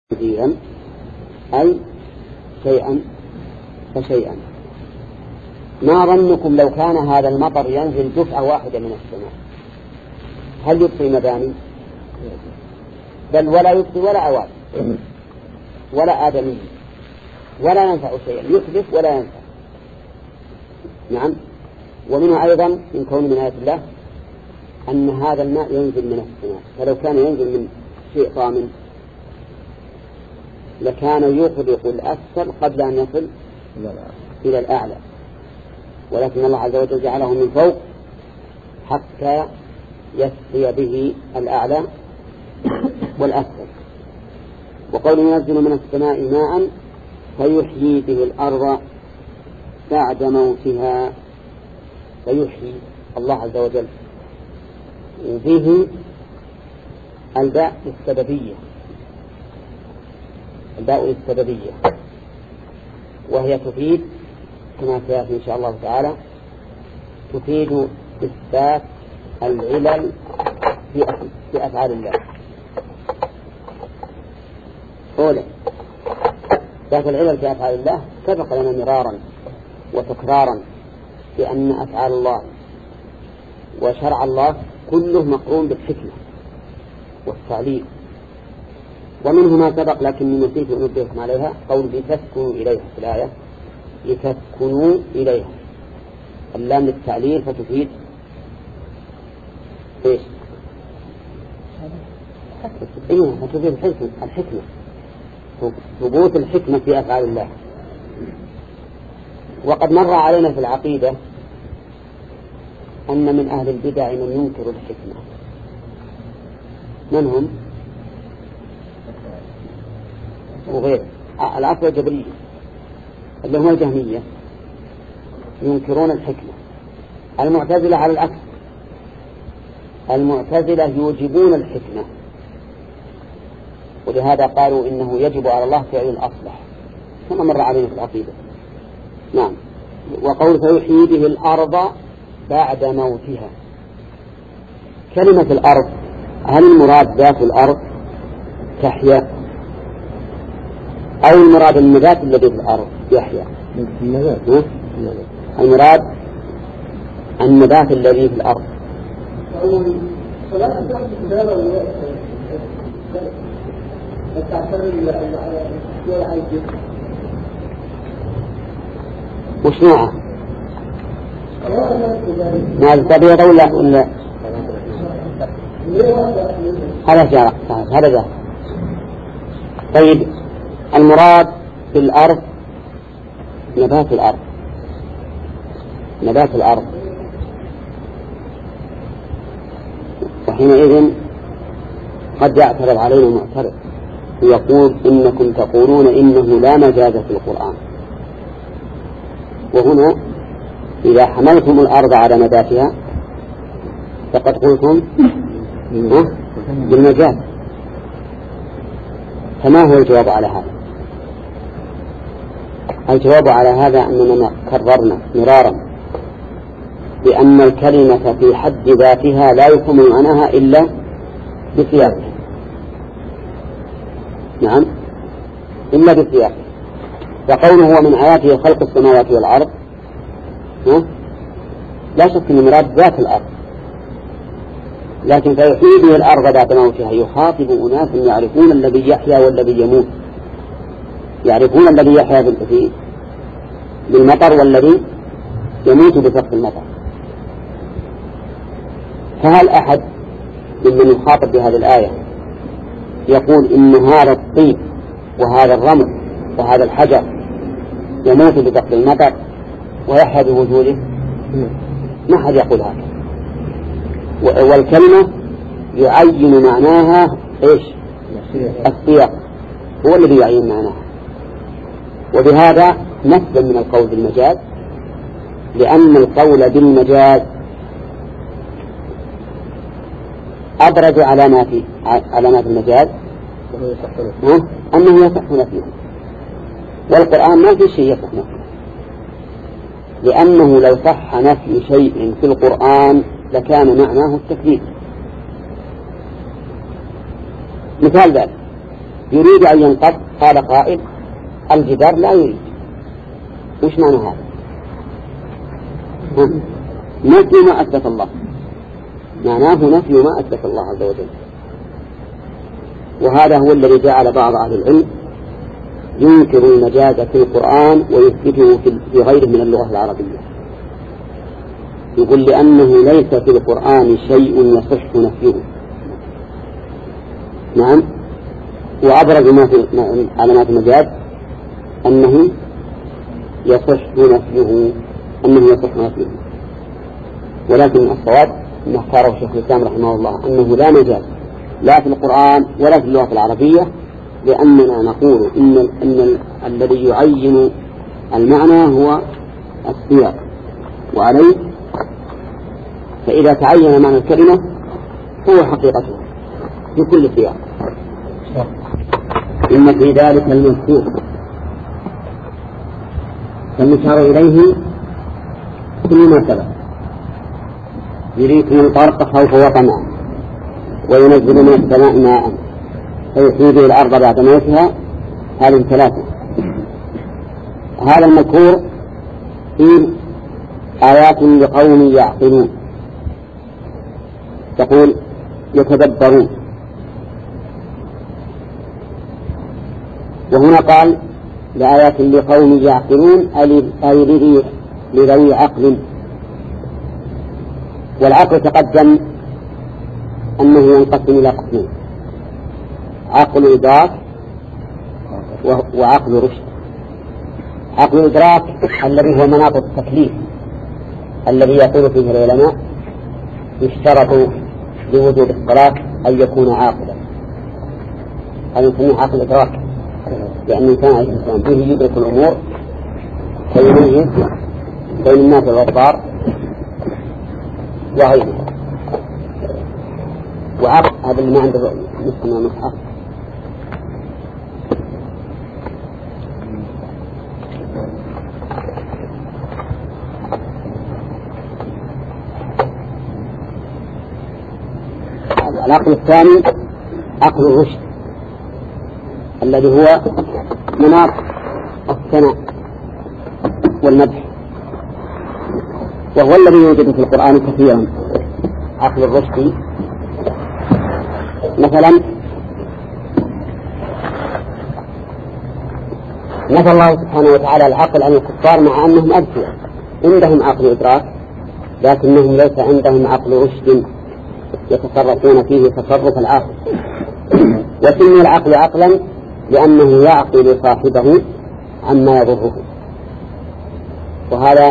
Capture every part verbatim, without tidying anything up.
كثيرا أي شيئا فشيئا. ما ظنكم لو كان هذا المطر ينزل دفعة واحدة من السماء هل يبقي مباني؟ بل ولا يبقي ولا عواد ولا آدمي ولا ينفع شيئا، يتلف ولا ينفع. نعم. ومنه أيضا من كون من آيات الله أن هذا الماء ينزل من السماء، فلو كان ينزل من شيء ضامن لكان يغرق الأسفل قبل أن يصل إلى الأعلى، ولكن الله عز وجل جعله من فوق حتى يسقي به الأعلى والأسفل. وقول ينزل من السماء ماء فيحيي به الأرض بعد موتها، فيحيي الله عز وجل به الباء السببية، الباء السببية، وهي تفيد كما سيأتي إن شاء الله تعالى تفيد إثبات العلل في أفعال الله. أولا إثبات العلل في أفعال الله سبق لنا مرارا وتكرارا بأن أفعال الله وشرع الله كله مقرون بالحكمة والتعليل، ومنه ما سبق لكن نسيت أن أنبهكم عليها، قول لتسكنوا إليها في الآية، لتسكنوا إليها، اللام للتعليل فتفيد إيش؟ إيه فتفيد الحكمة، الحكمة ثبوت الحكمة في أفعال الله. وقد مر علينا في العقيدة أن من أهل البدع من ينكر الحكمة. من هم؟ وغير العفو الجبرية اللي هم الجهمية ينكرون الحكمة. المعتزلة على العكس، المعتزلة يوجبون الحكمة، ولهذا قالوا إنه يجب على الله فعل الأصلح كما مر علينا في العقيدة. نعم. وقول فيحيي به الأرض بعد موتها، كلمة الأرض هل المراد ذات الأرض تحيا أو المراد النبات الذي في الأرض يحيا؟ المراد النبات الذي في الأرض. وش نوعه؟ نوع التبيض ولا ولا هذا جارة هذا جارة. طيب المراد في الأرض نبات الأرض، نبات الأرض، وحينئذ قد يعترض علينا معترض ويقول إنكم تقولون إنه لا مجاز في القرآن، وهنا إذا حملتم الأرض على نباتها فقد قلتم بالمجاز. فما هو الجواب على هذا؟ الجواب على هذا أننا كررنا مرارا بأن الكلمة في حد ذاتها لا يفهم معناها إلا بسياقها. نعم، إلا بسياقها. فقوله ومن آياته خلق السماوات والأرض لا شك أن مراد ذات الأرض، لكن فيحيي به الأرض بعد موتها يخاطب أناس يعرفون الذي يحيا والذي يموت، يعرفون الذي يحيا بالمطر والذي يموت بسقط المطر. فهل أحد ممن يخاطب بهذه الآية يقول إن هذا الطيب وهذا الرمل وهذا الحجر يموت بسقط المطر ويحيا بوجوده؟ ما أحد يقول هذا. والكلمة يعين معناها إيش؟ السياق هو الذي يعين معناها. وبهذا نسلم من القول بالمجاز، لأن القول بالمجاز أبرز علامات علامات المجاز أنه يصح نفيه، والقرآن ما في شيء يصح نفيه، لأنه لو صح نفي شيء في القرآن لكان معناه التكذيب. مثال ذلك يريد أن ينقض، قال قائل الجدار لا يريد. وش معنى هذا؟ نفي ما أثبت الله، معناه نفي ما أثبت الله عز وجل. وهذا هو الذي جعل بعض أهل العلم ينكر المجاز في القرآن ويثبته في غيره من اللغة العربية. يقول لأنه ليس في القرآن شيء يصح نفيه. نعم. وأبرز ما في علامات المجاز أنه يصح نفيه أنه يصح نفيه ولكن الصواب ما اختاره شيخ الإسلام رحمه الله أنه لا مجاز لا في القرآن ولا في اللغة العربية، لأننا نقول إن, إن الذي يعين المعنى هو السياق، وعليه فإذا تعين معنى الكلمة هو حقيقته في كل سياق. إن في ذلك المذكور فالمشار إليه كل ما سبق، يريكم البرق خوفا وطمعا وينزل من السماء ماء فيحيي به الأرض بعد موتها. هذه ثلاثة. هذا المذكور فيه آيات لقوم يعقلون، تقول يتدبرون. وهنا قال لآيات لقوم يعقلون أي لذوي عقل. والعقل تقدم أنه ينقسم إلى قسمين: عقل إدراك وعقل رشد. عقل إدراك الذي هو مناط التكليف الذي يقول فيه العلماء يشترط لوجود الصلاة أن يكون عاقلا. هذا نسميه عقل إدراك، لأن كان الإنسان به يدرك الأمور فيميز بين الناس والأبصار وغيره. وعقل هذا اللي ما عنده نسمى مصحف. العقل الثاني عقل الرشد الذي هو مناط الثناء والمدح، وهو الذي يوجد في القرآن كثيرا. عقل الرشد مثلا نفى الله سبحانه وتعالى العقل عن الكفار مع أنهم أذكياء عندهم عقل إدراك، لكنهم ليس عندهم عقل رشد يتصرفون فيه تصرف العاقل. وسمي العقل عقلا لأنه يعقل صاحبه عما يضره، وهذا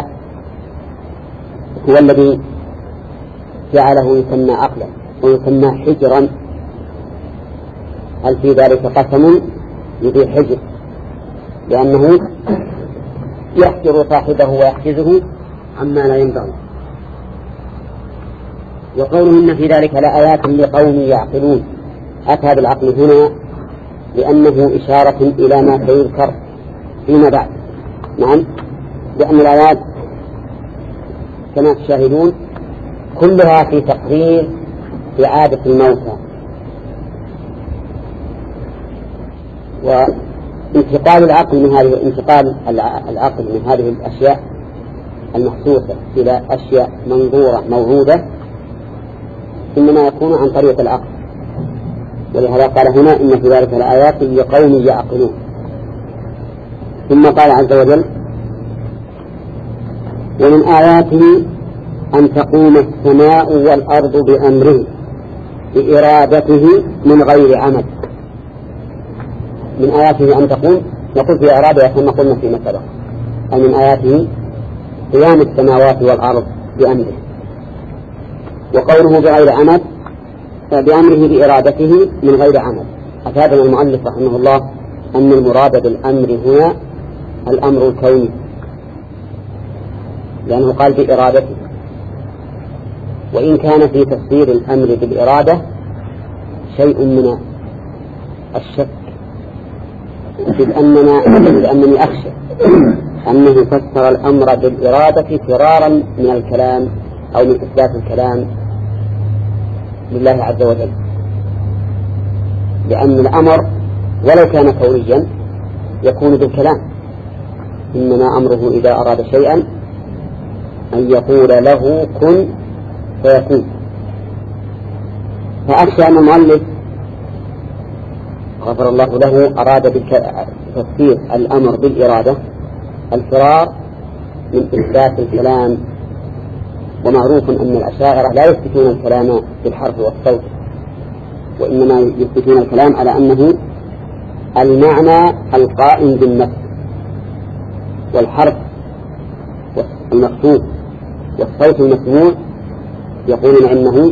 هو الذي جعله يسمى عقلا ويسمى حجرا. هل في ذلك قسم يذي حجر، لأنه يحجر صاحبه ويحجزه عما لا ينبغي. وقوله إن في ذلك لآيات لقوم يعقلون، أتى بالعقل هنا لأنه إشارة إلى ما سيذكر فيما بعد. نعم، لأن الآيات كما تشاهدون كلها في تقرير إعادة الموتى وانتقال العقل من هذه انتقال العقل من هذه الأشياء المحسوسة إلى أشياء منظورة موجودة، إنما يكون عن طريق العقل. ولهذا قال هنا إن في ذلك الآيات لقوم يعقلون. ثم قال عز وجل ومن آياته أن تقوم السماء والأرض بأمره بإرادته من غير عمد. من آياته أن تقوم، نقول في إرادة كما قلنا في مثلا، أي من آياته قيام السماوات والأرض بأمره. وقوله بغير عمد بأمره بإرادته من غير عمد. أفادنا المؤلف رحمه الله أن المراد بالأمر هنا الأمر الكوني، لأنه قال بإرادته. وإن كان في تفسير الأمر بالإرادة شيء من الشك، إذ أننا إذ أنني أخشى أنه فسر الأمر بالإرادة فرارا من الكلام أو من إثبات الكلام لله عز وجل، لأن الأمر ولو كان كونيا يكون بالكلام، إنما أمره إذا أراد شيئا أن يقول له كن فيكون. فأخشى أن المؤلف غفر الله له أراد بتفسير الأمر بالإرادة الفرار من إثبات الكلام، ومعروف أن الأشاعرة لا يثبتون الكلام بالحرف والصوت، وإنما يثبتون الكلام على أنه المعنى القائم بالنفس، والحرف المقصود والصوت المسموع يقولون إنه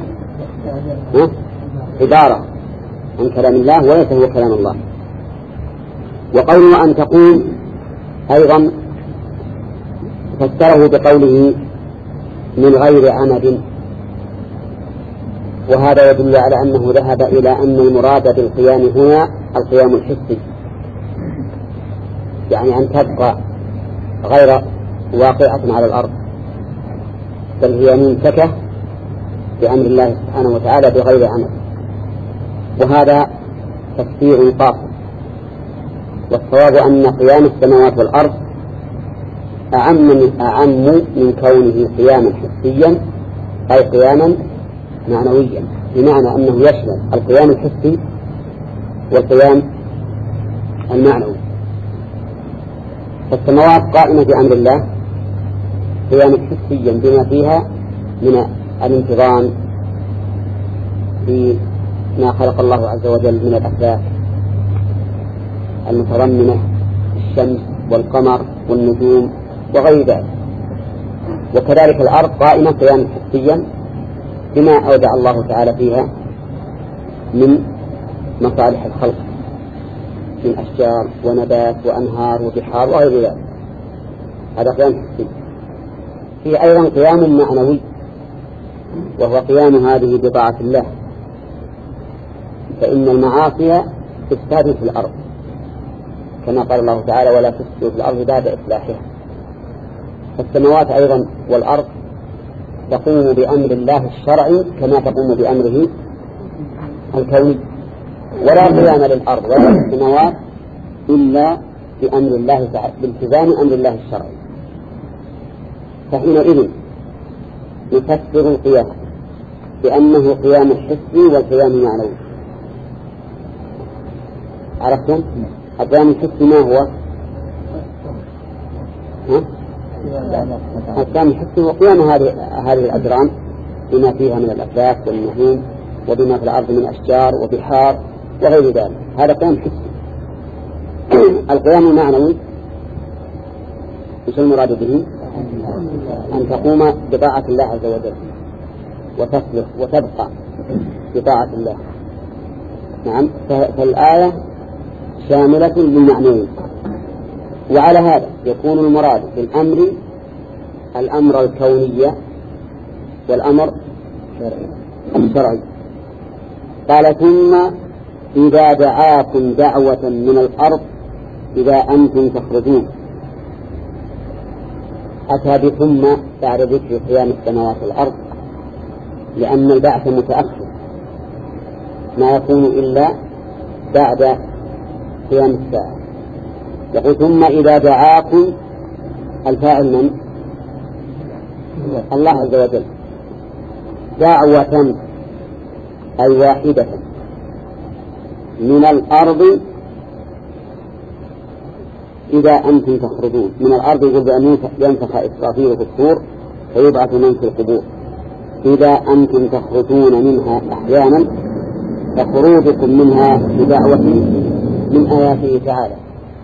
عبارة عن كلام الله وليس هو كلام الله. وقوله أن تقوم أيضا فسره بقوله من غير عمد، وهذا يدل على أنه ذهب إلى أن المراد بالقيام هنا القيام الحسي، يعني أن تبقى غير واقعة على الأرض، بل هي ممسكة بأمر الله سبحانه وتعالى بغير عمد. وهذا تفسير قاصر، والصواب أن قيام السماوات والأرض أعم من, أعم من كونه قياما حسيا أي قياما معنويا، بمعنى أنه يشمل القيام الحسي والقيام المعنوي. فالسماوات قائمة بأمر الله قياما حسيا بما فيها من الانتظام بما خلق الله عز وجل من الأفلاك المتضمنة الشمس والقمر والنجوم وغير ذلك. وكذلك الأرض قائمة قياما حسيا بما أودع الله تعالى فيها من مصالح الخلق من أشجار ونبات وأنهار وبحار وغير ذلك، هذا قيام حسي. في أيضا قيام معنوي، وهو قيام هذه بطاعة الله، فإن المعاصي تفسد في الأرض كما قال الله تعالى ولا تفسدوا في الأرض بعد إصلاحها. فالسماوات أيضا والأرض تقوم بأمر الله الشرعي كما تقوم بأمره الكوني، ولا قيام للأرض ولا للسماوات إلا بأمر الله تعالى بالتزام أمر الله الشرعي. فحينئذ نفسر القيام بأنه قيام الحسي والقيام المعنوي. عرفتم؟ القيام الحسي ما هو؟ ها؟ القيام الحسي هو قيام هذه هذه الأجرام بما فيها من الأفلاك والنجوم وبما في الأرض من أشجار وبحار وغير ذلك، هذا قيام حسي. القيام المعنوي ايش المراد به؟ أن تقوم بطاعة الله عز وجل وتصلح وتبقى بطاعة الله. نعم، فالآية شاملة للمعنوي. وعلى هذا يكون المراد بالأمر الأمر الكوني والأمر الشرعي. قال ثم إذا دعاكم دعوة من الأرض إذا أنتم تخرجون. أتى بثم بعد ذكر قيام السماوات والأرض، لأن البعث متأخر ما يكون إلا بعد قيام الساعة. يقول ثم إذا دعاكم، الفاعل من؟ الله عز وجل. دعوة أي واحدة من الأرض إذا أنتم تخرجون. من الأرض يقول بأن ينفخ إسرافيل في الصور فيبعث من في القبور. إذا أنتم تخرجون منها أحيانا، فخروجكم منها بدعوة من آياته تعالى.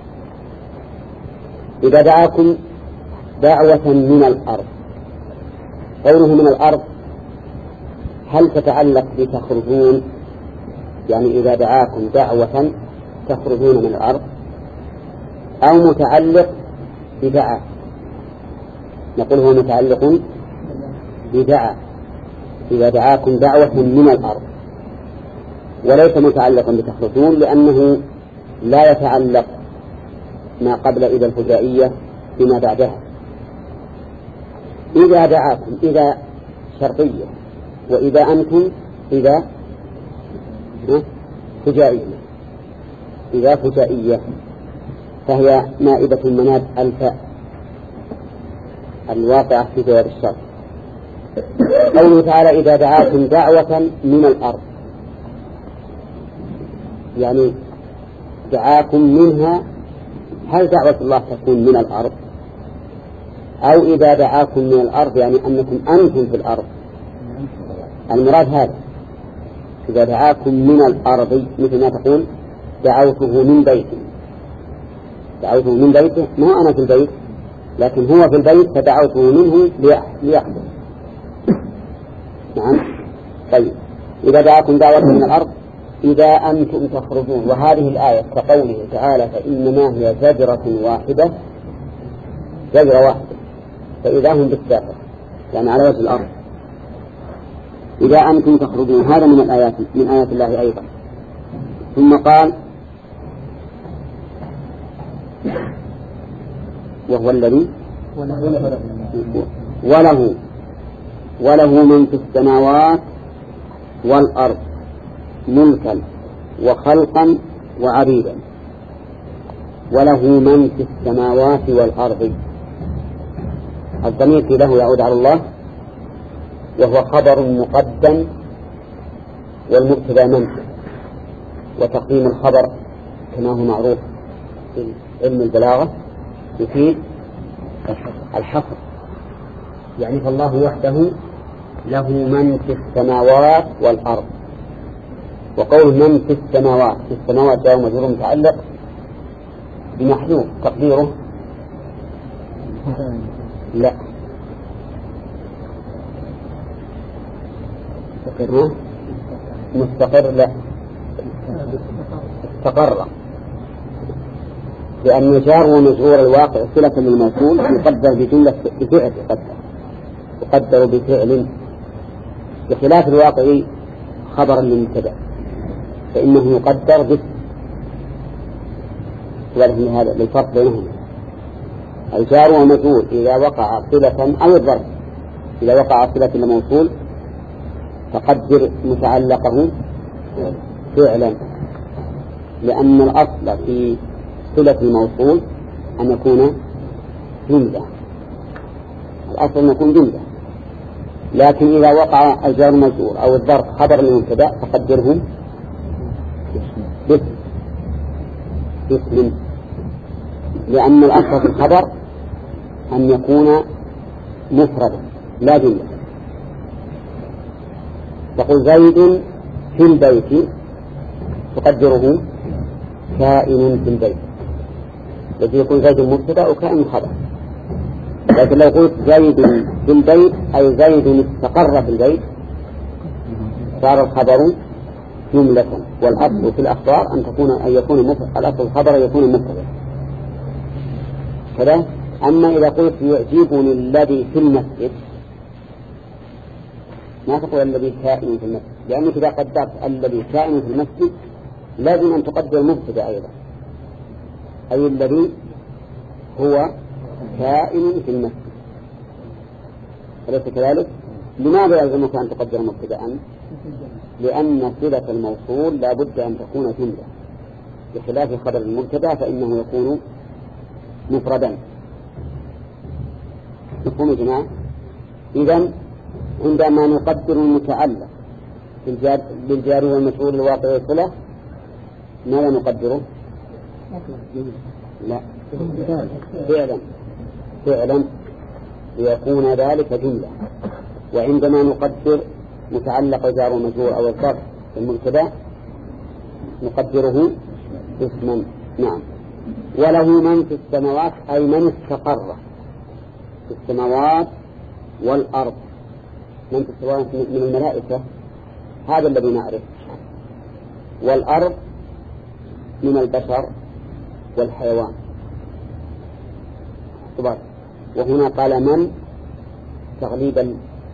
إذا دعاكم دعوة من الأرض، قوله من الأرض هل تتعلق بتخرجون، يعني إذا دعاكم دعوة تخرجون من الأرض، أو متعلق بدعا؟ نقول هو متعلق بدعا، إذا دعاكم دعوة من الأرض، وليس متعلقا بتخرجون، لأنه لا يتعلق ما قبل إذا الفجائية بما بعدها. إذا دعاكم إذا شرطية، وإذا أنتم إذا فجائية. إذا فجائية فهي نائبة المناد الفاء الواقعة في غير الشرط. قوله تعالى إذا دعاكم دعوة من الأرض، يعني دعاكم منها، هل دعوة الله تكون من الأرض أو إذا دعاكم من الأرض يعني أنكم أنتم في الأرض؟ المراد هذا، إذا دعاكم من الأرض مثل ما تقول دعوته من بيته، دعوته من بيته، ما أنا في البيت لكن هو في البيت فدعوته منه ليحدث. نعم. طيب إذا دعاكم دعوة من الأرض إذا أنتم تخرجون، وهذه الآية كقوله تعالى فإنما هي زجرة واحدة، زجرة واحدة، فإذا هم بالساحة يعني على وجه الأرض. إذا أنتم تخرجون هذا من الآيات من آيات الله أيضا. ثم قال وهو الذي وله وله من في السماوات والأرض ملكا وخلقا وعبيدا. وله من في السماوات والأرض، الضمير في له يعود على الله، وهو خبر مقدم والمبتدا منفي، وتقديم الخبر كما هو معروف في علم البلاغة يفيد الحصر، يعني فالله وحده له من في السماوات والأرض. وقول من في السماوات، في السماوات جاء مجرور متعلق بمحذوف تقديره لا مستقر، لا استقر، لأن جار ومجرور الواقع صلة للموصول يقدر بجملة بفعل، يقدر يقدر بفعل، بخلاف الواقع خبرا للمبتدأ فإنه يقدر باسم. هذا للفرق بينهم. الجار ومجرور إذا وقع صلة أو الظرف إذا وقع صلة للموصول فقدر متعلقه فعلا، لأن الأصل في صلة الموصول أن يكون جملة، الأصل أن يكون جملة، لكن إذا وقع الجار مجرور أو الظرف خبر للمبتدأ فقدره باسم باسم، لأن الأصل في الخبر أن يكون مفردا لا جملة. تقول زيد في البيت تقدره كائن في البيت، الذي يكون زيد مبتدأ وكائن خبر. لكن لو قلت زيد في البيت أي زيد استقر في البيت صار الخبر جملة، والأصل في الأخبار أن تكون أن يكون الأصل الخبر يكون مبتدأ كذا. أما إذا قلت يعجبني الذي في المسجد ما تقول الذي كائن في المسجد، لأنك إذا قدرت الذي كائن في المسجد لازم أن تقدر مبتدأ أيضا، أي الذي هو كائن في المسجد، أليس كذلك؟ لماذا يلزمك أن تقدر مبتدأ؟ لأن صلة الموصول لا بد أن تكون جملة، بخلاف خبر المبتدأ فإنه يكون مفردا. مفهوم يا جماعة؟ إذن عندما نقدر المتعلق بالجار والمفعول الواقع صلة ماذا نقدره؟ لا فعلا فعلا ليكون ذلك جملة. وعندما نقدر متعلق جار ومجرور أو الظرف في المبتدأ نقدره اسما. نعم. وله من في السماوات أي من استقر في السماوات والأرض. من في السماوات من الملائكة هذا الذي نعرف، والأرض من البشر والحيوان. وهنا قال من تغليبا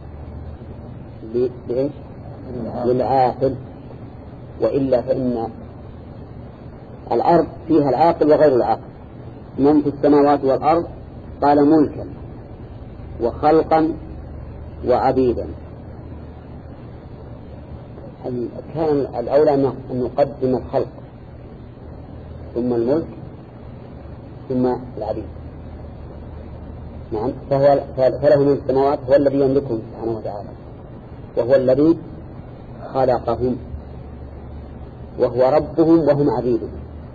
بإيش؟ للعاقل، وإلا فإن الأرض فيها العاقل وغير العاقل. من في السماوات والأرض قال ملكا وخلقا وعبيدا. كان الأولى أن نقدم الخلق، ثم الملك ثم العبيد. نعم، فهو فله من السماوات هو الذي يملكهم سبحانه وتعالى، وهو الذي خلقهم، وهو ربهم وهم عبيدهم.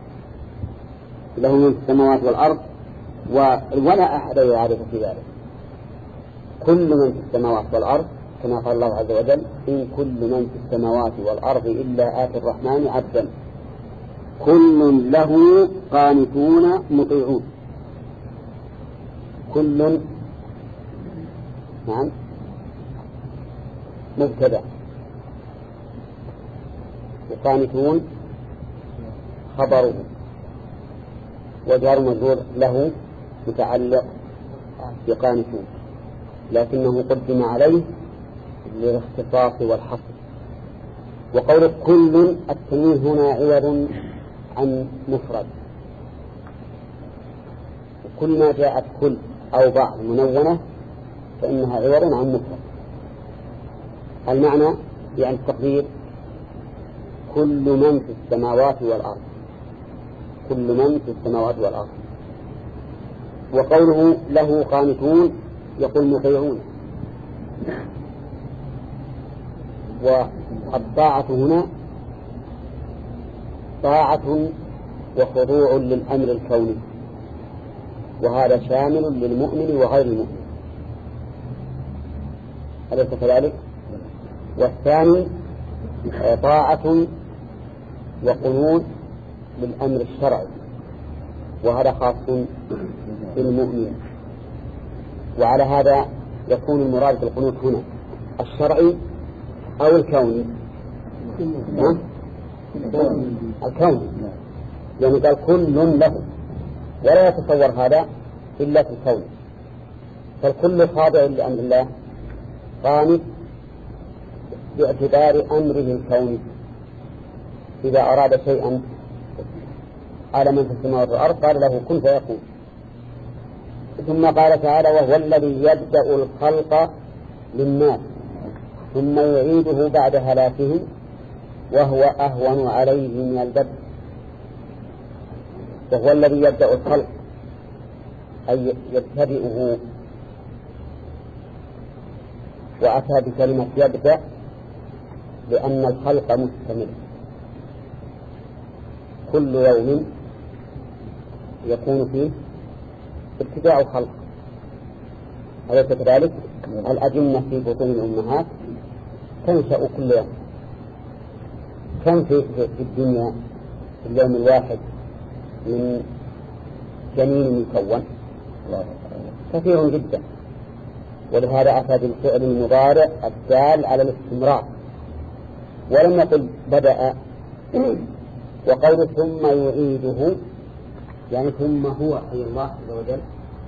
له من السماوات والأرض ولا أحد يعرف في ذلك. كل من في السماوات والأرض كما قال الله عز وجل: إن كل من في السماوات والأرض إلا آتي الرحمن عبدا كل له قانتون مطيعون. كل نعم مبتدأ، وقانتون خبره، وجار مجرور له متعلق بقانتون، لكنه قدم عليه للاختصاص والحصر. وقول كل التنوين هنا عوض عن مفرد، وكل ما جاءت كل أو بعض منونة فإنها عوض عن مفرد. المعنى يعني التقدير: كل من في السماوات والأرض، كل من في السماوات والأرض. وقوله له قانتون يقول مطيعون. والطاعة هنا طاعة وخضوع للأمر الكوني، وهذا شامل للمؤمن وغير المؤمن، أليس كذلك؟ والثاني طاعة وقنوت للأمر الشرعي، وهذا خاص بالمؤمن. وعلى هذا يكون المراد بالقنوت هنا الشرعي أو الكوني؟ الكوني، يعني قال كل له، ولا يتصور هذا إلا في الكون. فالكل خاضع لأمر الله قانت باعتبار أمره الكوني. إذا أراد شيئا على من في السماوات والأرض قال له كن فيكون. ثم قال تعالى: وهو الذي يبدأ الخلق للناس ثم يعيده بعد هلاكهم وهو أهون عليه من البدء. وهو الذي يبدأ الخلق أي يبتدئه، وأتى بكلمة يبدأ لأن الخلق مستمر، كل يوم يكون فيه ابتداء الخلق. أليس كذلك؟ الأجنة في بطون الأمهات تنشأ كل يوم. كم في في الدنيا في اليوم الواحد من جنين يكون؟ كثير جدا. ولهذا أتى بالفعل المضارع الدال على الاستمرار، ولم يقل بدأ. وقول ثم يعيده يعني ثم هو أي الله عز وجل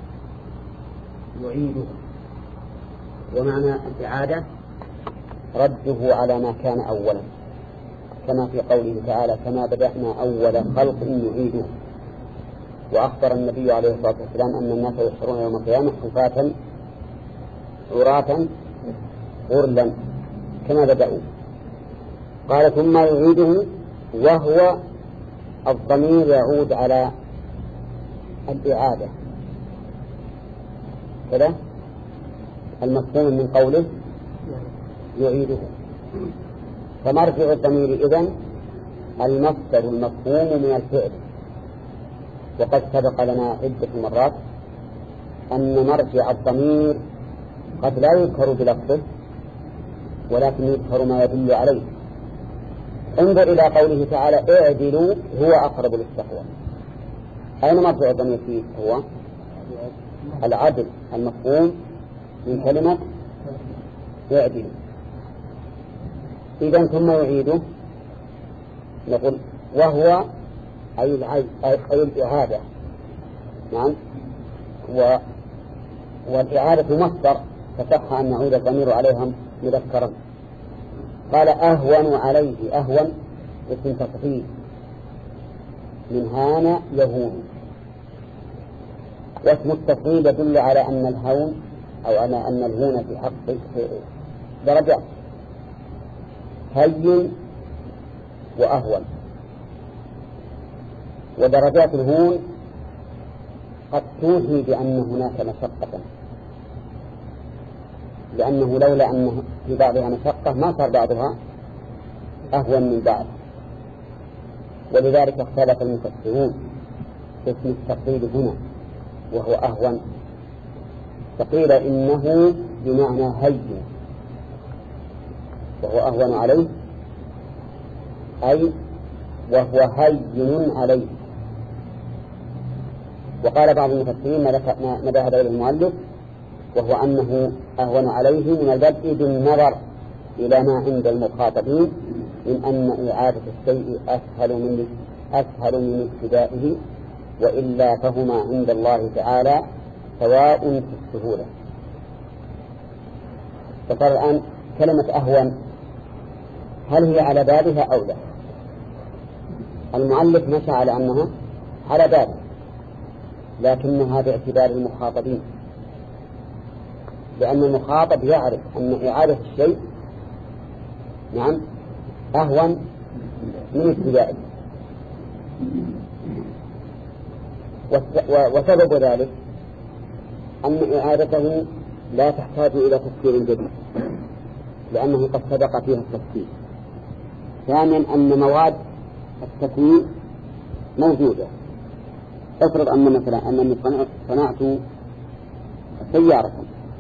يعيده، ومعنى الإعادة رده على ما كان أولا، كما في قوله تعالى: كما بدأنا أول خلق نعيده. وأخبر النبي عليه الصلاة والسلام أن الناس يحشرون يوم القيامة حفاة عراة غرلا كما بدأوا. قال ثم يعيده، وهو الضمير يعود على الإعادة كذا، المفهوم من قوله يعيده. فمرجع الضمير إذن المصدر المفهوم من الفعل. وقد سبق لنا عدة مرات أن مرجع الضمير قد لا يذكر بلفظه ولكن يذكر ما يدل عليه. انظر إلى قوله تعالى: اعدلوا هو أقرب للتقوى. أين مرجع الضمير فيه؟ هو العدل المفهوم من كلمة اعدلوا. إذن ثم يعيده نقول وهو أي العي... أي الإعادة. نعم. و... والإعادة مصدر فصح أن نعود الضمير عليهم مذكرا. قال أهون عليه، أهون اسم تصحيح من هان يهون، واسم التفضيل يدل على أن الهون أو على أن الهون في حق درجات، هين وأهون. ودرجات الهون قد توحي بأن هناك مشقة، لأنه لولا أن في بعضها مشقة ما صار بعضها أهون من بعض. ولذلك اختلف المفسرون في اسم الثقيل هنا وهو أهون، فقيل إنه بمعنى هين وهو أهون عليه، أي وهو هين عليه. وقال بعض المفسرين ما ذهب إليه المؤلف وهو أنه أهون عليه من البدء بالنظر إلى ما عند المخاطبين من أن إعادة الشيء أسهل من أسهل من ابتدائه، وإلا فهما عند الله تعالى سواء في السهولة. فقال الآن كلمة أهون هل هي على بابها أو لا؟ المؤلف مشى على أنها على بابها، لكنها باعتبار المخاطبين، لأن المخاطب يعرف أن إعادة الشيء نعم أهون من ابتدائه. وسبب ذلك أن إعادته لا تحتاج إلى تفكير جديد لأنه قد سبق فيها التفكير. ثانيا أن مواد التكوين موجودة. افرض أن مثلا أنني صنعت سيارة،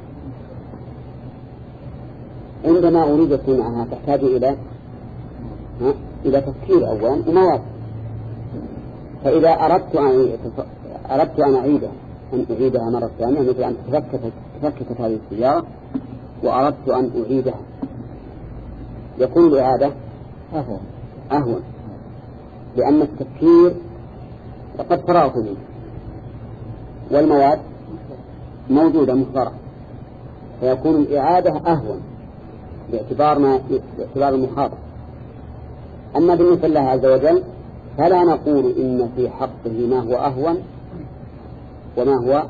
عندما أريد صنعها تحتاج إلى إلى تفكير أولا ومواد. فإذا أردت أن أردت أن أعيدها أن أعيدها مرة ثانية، مثل أن تفككت تفككت هذه السيارة وأردت أن أعيدها، يكون الإعادة أهون أهون لأن التفكير قد فرغت منه والمواد موجودة مخبرة، فيكون الإعادة أهون باعتبار ما باعتبار المخاطب. أما بالنسبة لله عز وجل فلا نقول إن في حقه ما هو أهون وما هو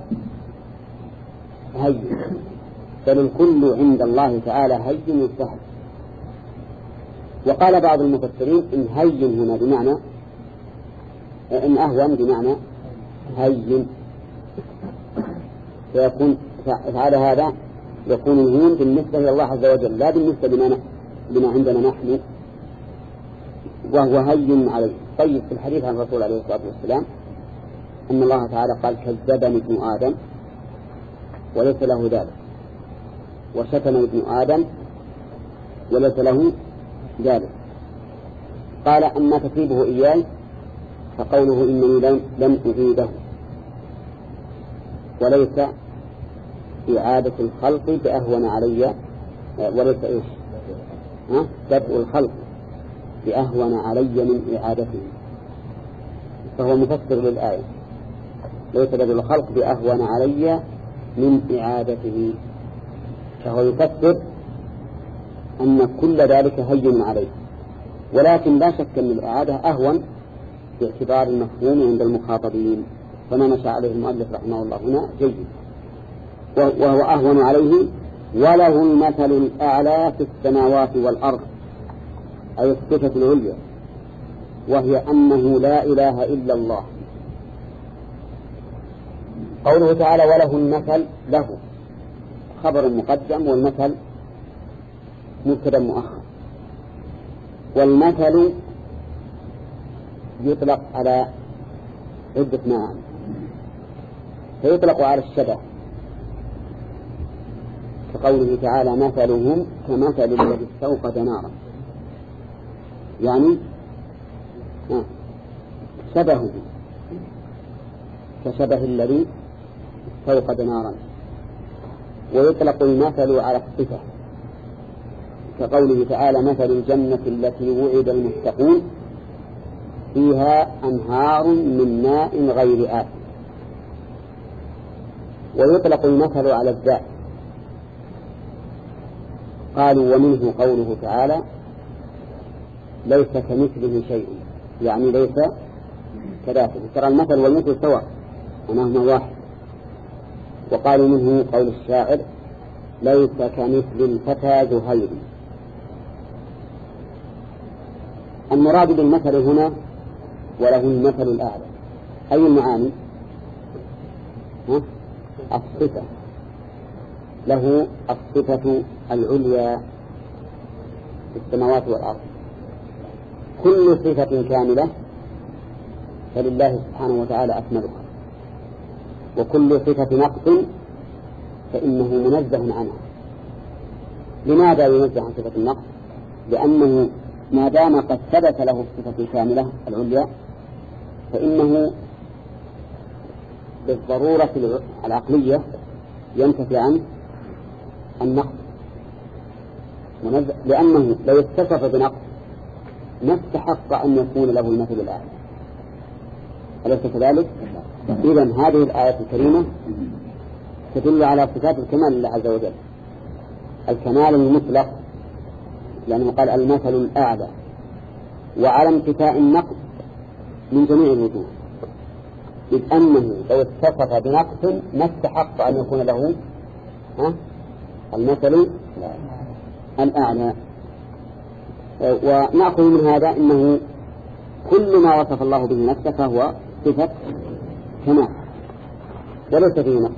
هين، بل الكل عند الله تعالى هين وسهل. وقال بعض المفسرين إن هين هنا بمعنى إن أهون بمعنى هين، فيكون فعلى هذا يكون الهين بالنسبة إلى الله عز وجل لا بالنسبة لما, لما عندنا نحن، وهو هين عليه. طيب في الحديث عن الرسول عليه الصلاة والسلام أن الله تعالى قال كذبني ابن آدم وليس له ذلك، وشتم ابن آدم وليس له ذلك. قال أما تكذيبه إياي فقوله إنني لم أعيده، وليس إعادة الخلق بأهون علي، وليس إيش ها بدء الخلق بأهون علي من إعادته، فهو مفسر للآية ليس بدء الخلق بأهون علي من إعادته، فهو يفسر أن كل ذلك هين عليه. ولكن لا شك أن الإعادة أهون باعتبار المفهوم عند المخاطبين، فما مشى عليه المؤلف رحمه الله هنا جيد، وهو أهون عليه. وله المثل الأعلى في السماوات والأرض، أي الصفة العليا، وهي أنه لا إله إلا الله. قوله تعالى وله المثل، له خبر مقدم والمثل مبتدأ مؤخر. والمثل يطلق على عدة معاني، فيطلق على الشبه كقوله تعالى مثلهم كمثل الذي استوقد نارا، يعني شبهه كشبه الذي استوقد نارا. ويطلق المثل على الصفة كقوله تعالى مثل الجنة التي وعد المتقون فيها أنهار من ماء غير آسن. ويطلق المثل على الذات، قالوا ومنه قوله تعالى ليس كمثله شيء، يعني ليس كذاته. ترى المثل والمثل سواء أنهما واحد. وقالوا منه قول الشاعر ليس كمثل الفتى زهير. المراد بالمثل هنا وله المثل الأعلى، أي المعاني؟ الصفة، له الصفة العليا في السماوات والأرض. كل صفة كاملة فلله سبحانه وتعالى أكملها، وكل صفة نقص فإنه منزه عنها. لماذا ينزه عن صفة النقص؟ لأنه ما دام قد ثبت له الصفة الكاملة العليا فإنه بالضرورة العقلية ينتفي عنه النقص، لأنه لو اتصف بنقص ما استحق أن يكون له المثل الأعلى. أليس كذلك؟ إذن هذه الآية الكريمة تدل على صفات الكمال لله عز وجل، الكمال المطلق، لأنه قال المثل الأعلى، وعلى انتفاء النقص من جميع الوجوه، إذ أنه لو اتصف بنقص ما استحق أن يكون له ها المثل الأعلى. ونأخذ من هذا أنه كل ما وصف الله به نفسه فهو صفة كمال وليس فيه نقص،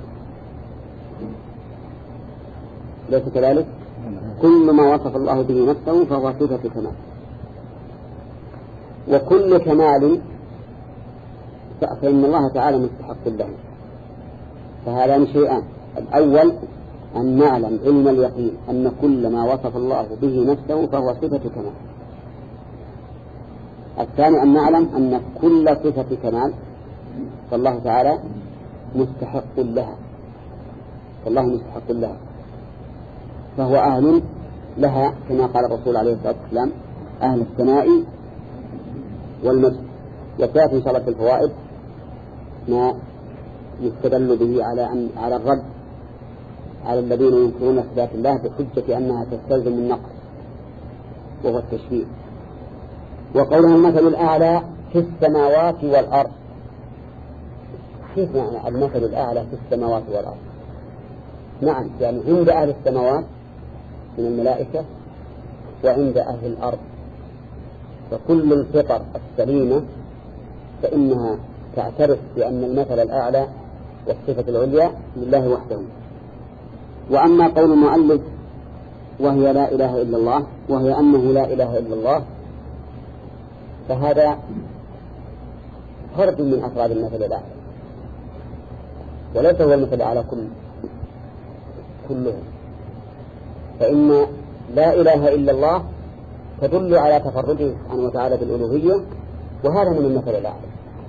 ليس كذلك؟ كل ما وصف الله به نفسه فهو صفة كمال، وكل كمال فإن الله تعالى مستحق له. فهذان شيئان: الأول أن نعلم علم اليقين أن كل ما وصف الله به نفسه فهو صفة كمال. الثاني أن نعلم أن كل صفة كمال فالله تعالى مستحق لها، فالله مستحق لها، فهو أهل لها كما قال الرسول عليه الصلاة والسلام: أهل الثناء والمجد. وسيأتي إن شاء الله في الفوائد ما يستدل به على أن على الرد على الذين ينكرون صفات الله بحجة أنها تستلزم النقص وهو التشبيه. وقولها المثل الأعلى في السماوات والأرض، كيف معنى المثل الأعلى في السماوات والأرض؟ نعم، يعني عند أهل السماوات من الملائكة وعند أهل الأرض، فكل الفطر السليمة فإنها تعترف بأن المثل الأعلى والصفة العليا لله وحده. وأما قول المؤلف وهي لا إله إلا الله، وهي أنه لا إله إلا الله، فهذا فرد من أفراد المثل الأعلى، وليس هو المثل الأعلى كل كلهم، فإن لا إله إلا الله تدل على تفرده سبحانه وتعالى بالألوهية، وهذا من المثل الأعلى.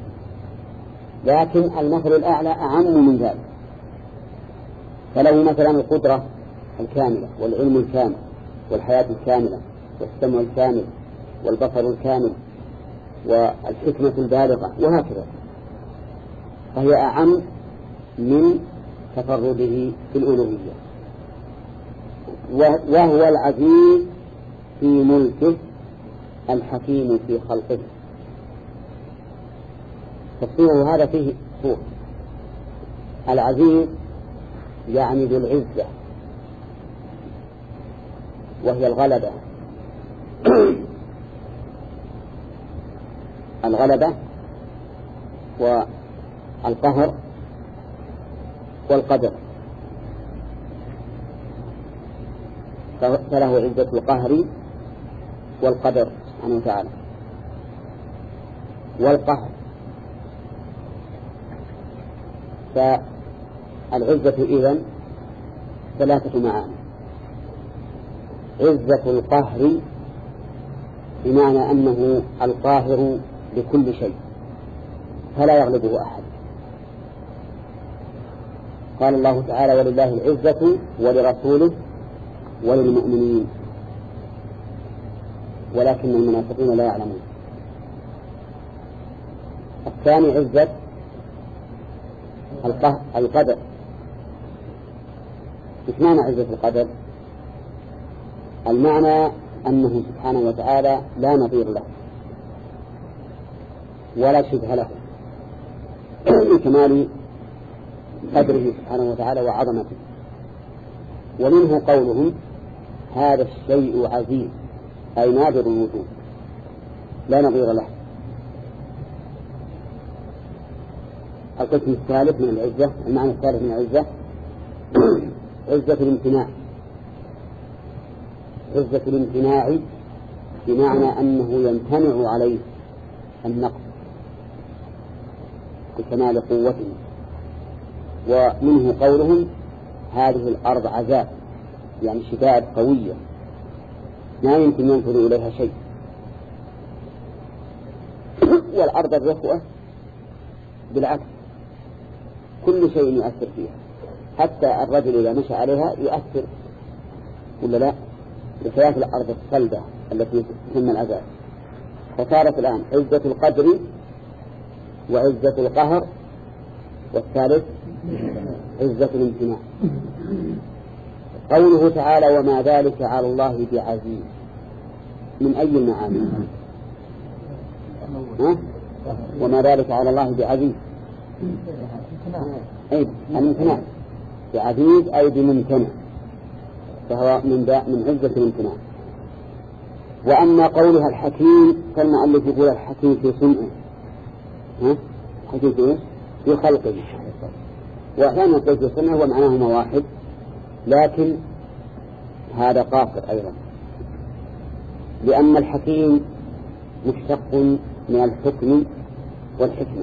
لكن المثل الأعلى أعم من ذلك، فله مثلا القدرة الكاملة والعلم الكامل والحياة الكاملة والسمع الكامل والبصر الكامل والحكمة البالغة وهكذا، فهي أعم من تفرده في الألوهية. وهو العزيز في ملكه الحكيم في خلقه. تفسيره هذا فيه سوء. العزيز يعني ذو العزة، وهي الغلبة الغلبة والقهر والقدر، فله عزة القهر والقدر سبحانه وتعالى. والقهر، فالعزة إذن ثلاثة معاني: عزة القهر بمعنى أنه القاهر لكل شيء فلا يغلبه أحد. قال الله تعالى: ولله العزة ولرسوله وللمؤمنين ولكن المنافقين لا يعلمون. الثاني عزة القدر. إيش معنى عزة القدر؟ المعنى أنه سبحانه وتعالى لا نظير له ولا شبه له من كمال قدره سبحانه وتعالى وعظمته. ومنه قولهم: هذا الشيء عزيز، أي نادر الوجود لا نظير له. القسم الثالث من العزة، المعنى الثالث من العزة عزة الامتناع. عزة الامتناع بمعنى أنه يمتنع عليه النقص بكمال قوته. ومنه قولهم هذه الأرض عذاب، يعني شدائد قوية ما يمكن ينفذ إليها شيء. والأرض الرخوة بالعكس كل شيء يؤثر فيها، حتى الرجل إذا مشى عليها يؤثر ولا لا، بخلاف الأرض الصلبة التي تسمى العذاب. فصارت الآن عزة القدر وعزة القهر، والثالث عزة الامتناع. قوله تعالى وما ذلك على الله بعزيز، من أي المعاني؟ ها؟ وما ذلك على الله بعزيز، أي الامتناع، بعزيز أي بممتنع، فهو من من عزة الامتناع. وأما قولها الحكيم فالمؤلف يقول الحكيم في صنعه، ها؟ حكيم في إيش؟ في خلقه. وأحيانا يقول في صنعه ومعناهما واحد، لكن هذا قاصر أيضا، لأن الحكيم مشتق من الحكم والحكمة،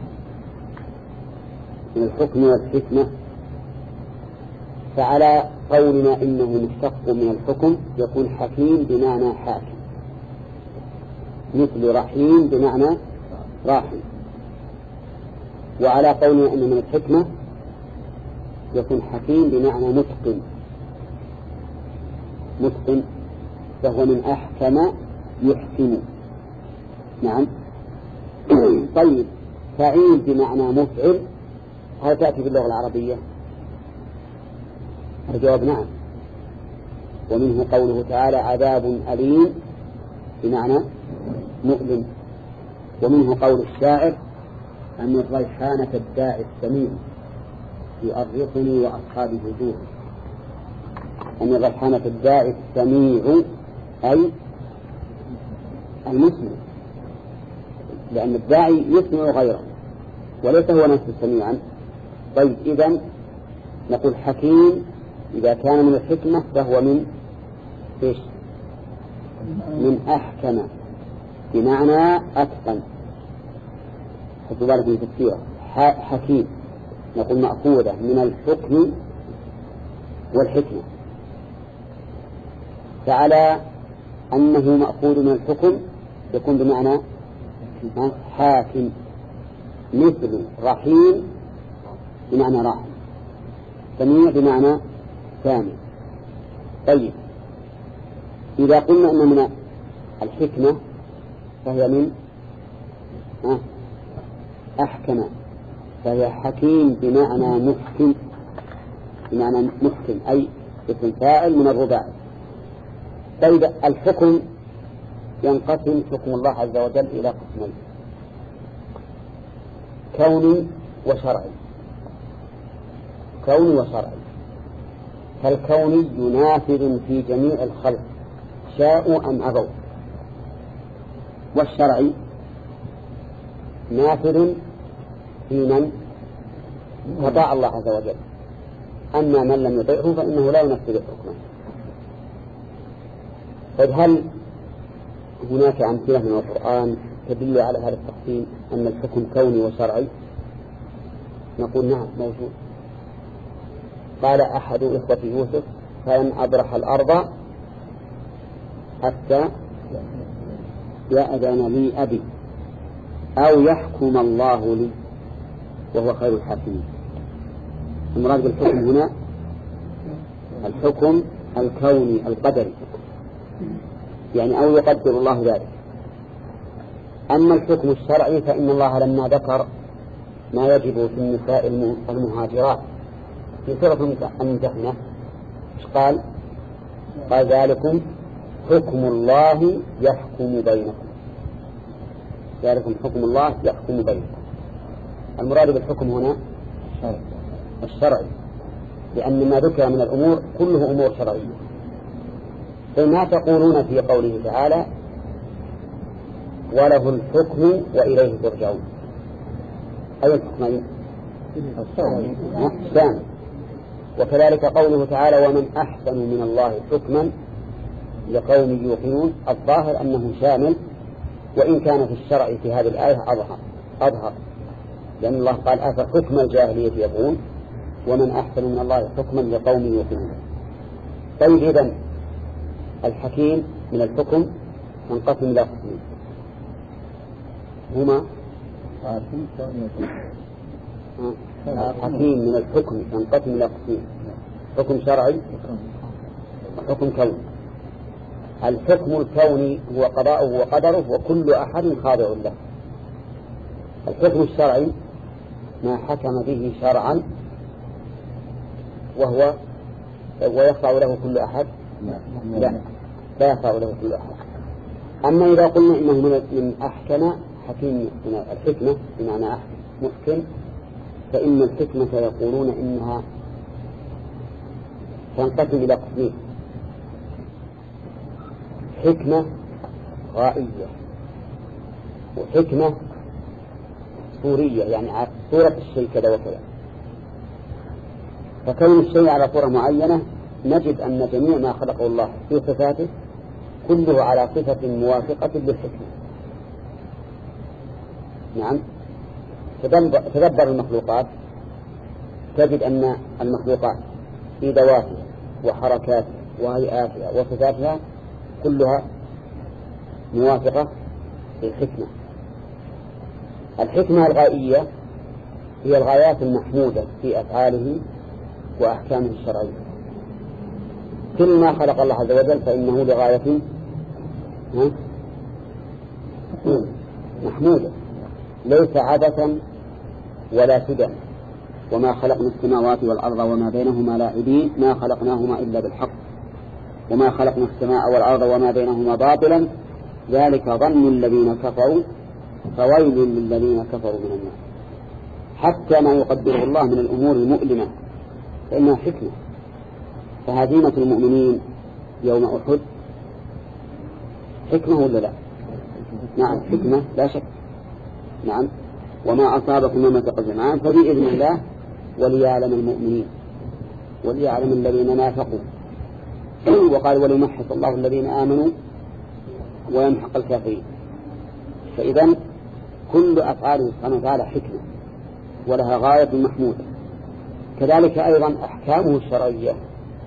من الحكم والحكمة. فعلى قولنا إنه مشتق من الحكم يكون حكيم بمعنى حاكم، مثل رحيم بمعنى راحم. وعلى قولنا إنه من الحكمة يكون حكيم بمعنى متقن، متقن فهو من أحكم يحكم. نعم. طيب فعيل بمعنى مفعل هل تأتي باللغة العربية؟ الجواب نعم. ومنه قوله تعالى عذاب أليم بمعنى مؤلم. ومنه قول الشاعر أن الريحانة الداعي السميع يؤرقني وأصحابي هجوم. أن الريحانة الداعي السميع أي المسمع، لأن الداعي يسمع غيره وليس هو نفسه سميعا. طيب إذن نقول حكيم إذا كان من الحكمة فهو من إيش؟ من أحكم بمعنى أتقن. خذوا بالك من تفسيره حكيم، نقول مأخوذة من الحكم والحكمة. فعلى أنه مأخوذ من الحكم يكون بمعنى حاكم، مثل رحيم بمعنى راحم، سميع بمعنى سامع. طيب إذا قلنا أن من الحكمة فهي من أحكم، فهي حكيم بمعنى محكم، بمعنى محكم أي اسم فاعل من الرباعي. طيب الحكم ينقسم حكم الله عز وجل إلى قسمين، كوني وشرعي. كوني وشرعي، فالكوني ينافذ في جميع الخلق شاءوا أم أبوا، والشرعي نافذ في من أطاع الله عز وجل، أما من لم يطيعه فإنه لا ينفذ حكمه. طيب هل هناك أمثلة من القرآن تدل على هذا التقسيم أن الحكم كوني وشرعي؟ نقول نعم موجود. قال أحد إخوة يوسف فلن أبرح الأرض حتى يأذن لي أبي أو يحكم الله لي وهو خير الحاكمين. المراد بالحكم هنا الحكم الكوني القدري، يعني أو يقدر الله ذلك. أما الحكم الشرعي فإن الله لما ذكر ما يجب في النساء المهاجرات في سورة الممتحنة إيش قال؟ قال ذلكم حكم الله يحكم بينكم، ذلكم حكم الله يحكم بينكم. المراد بالحكم هنا الشرعي، لأن ما ذكر من الأمور كله أمور شرعية. فما تقولون في قوله تعالى وله الحكم وإليه ترجعون؟ أي الحكمين؟ أحسن. وكذلك قوله تعالى ومن أحسن من الله حكما لقوم يوقنون، الظاهر أنه شامل، وإن كان في الشرع في هذه الآية أظهر أظهر لأن الله قال أفحكم الجاهلية يبغون ومن أحسن من الله حكما لقوم يوقنون. طيب إذن الحكيم من الحكم ينقسم إلى قسمين، هما الحكيم من الحكم ينقسم إلى قسمين، حكم شرعي وحكم كوني. الحكم الكوني هو قضاؤه وقدره وكل أحد خاضع له. الحكم الشرعي ما حكم به شرعا وهو ويخضع له كل أحد، لا لا يخضع له كل أحد. أما إذا قلنا إنه من أحكم حكيم من الحكمة بمعنى محكم، فإن الحكمة يقولون إنها تنقسم إلى قسمين، حكمة غائية وحكمة صورية، يعني على صورة الشيء كذا وكذا. فكون الشيء على صورة معينة نجد أن جميع ما خلقه الله في صفاته كله على صفة موافقة للحكمة. نعم، تدبر المخلوقات تجد أن المخلوقات في ذواتها وحركاتها وهيئاتها وصفاتها كلها موافقة للحكمة. الحكمة الغائية هي الغايات المحمودة في أفعاله وأحكامه الشرعية. كل ما خلق الله عز وجل فإنه لغاية محمودة، ليس عبثا ولا سدى. وما خلقنا السماوات والأرض وما بينهما لاعبين ما خلقناهما إلا بالحق وما خلقنا السماء والأرض وما بينهما باطلا ذلك ظن الذين كفروا فويل للذين كفروا من النار. حتى ما يقدره الله من الأمور المؤلمة فإنها حكمة. فهزيمة المؤمنين يوم أحد حكمة ولا لا؟ نعم حكمة لا شك. نعم، وما أصابكم يوم التقى الجمعان فبإذن الله وليعلم المؤمنين وليعلم الذين نافقوا. وقال وليمحص الله الذين آمنوا ويمحق الكافرين. فإذا كل أفعاله سبحانه وتعالى حكمة ولها غاية محمودة. كذلك أيضا أحكامه الشرعية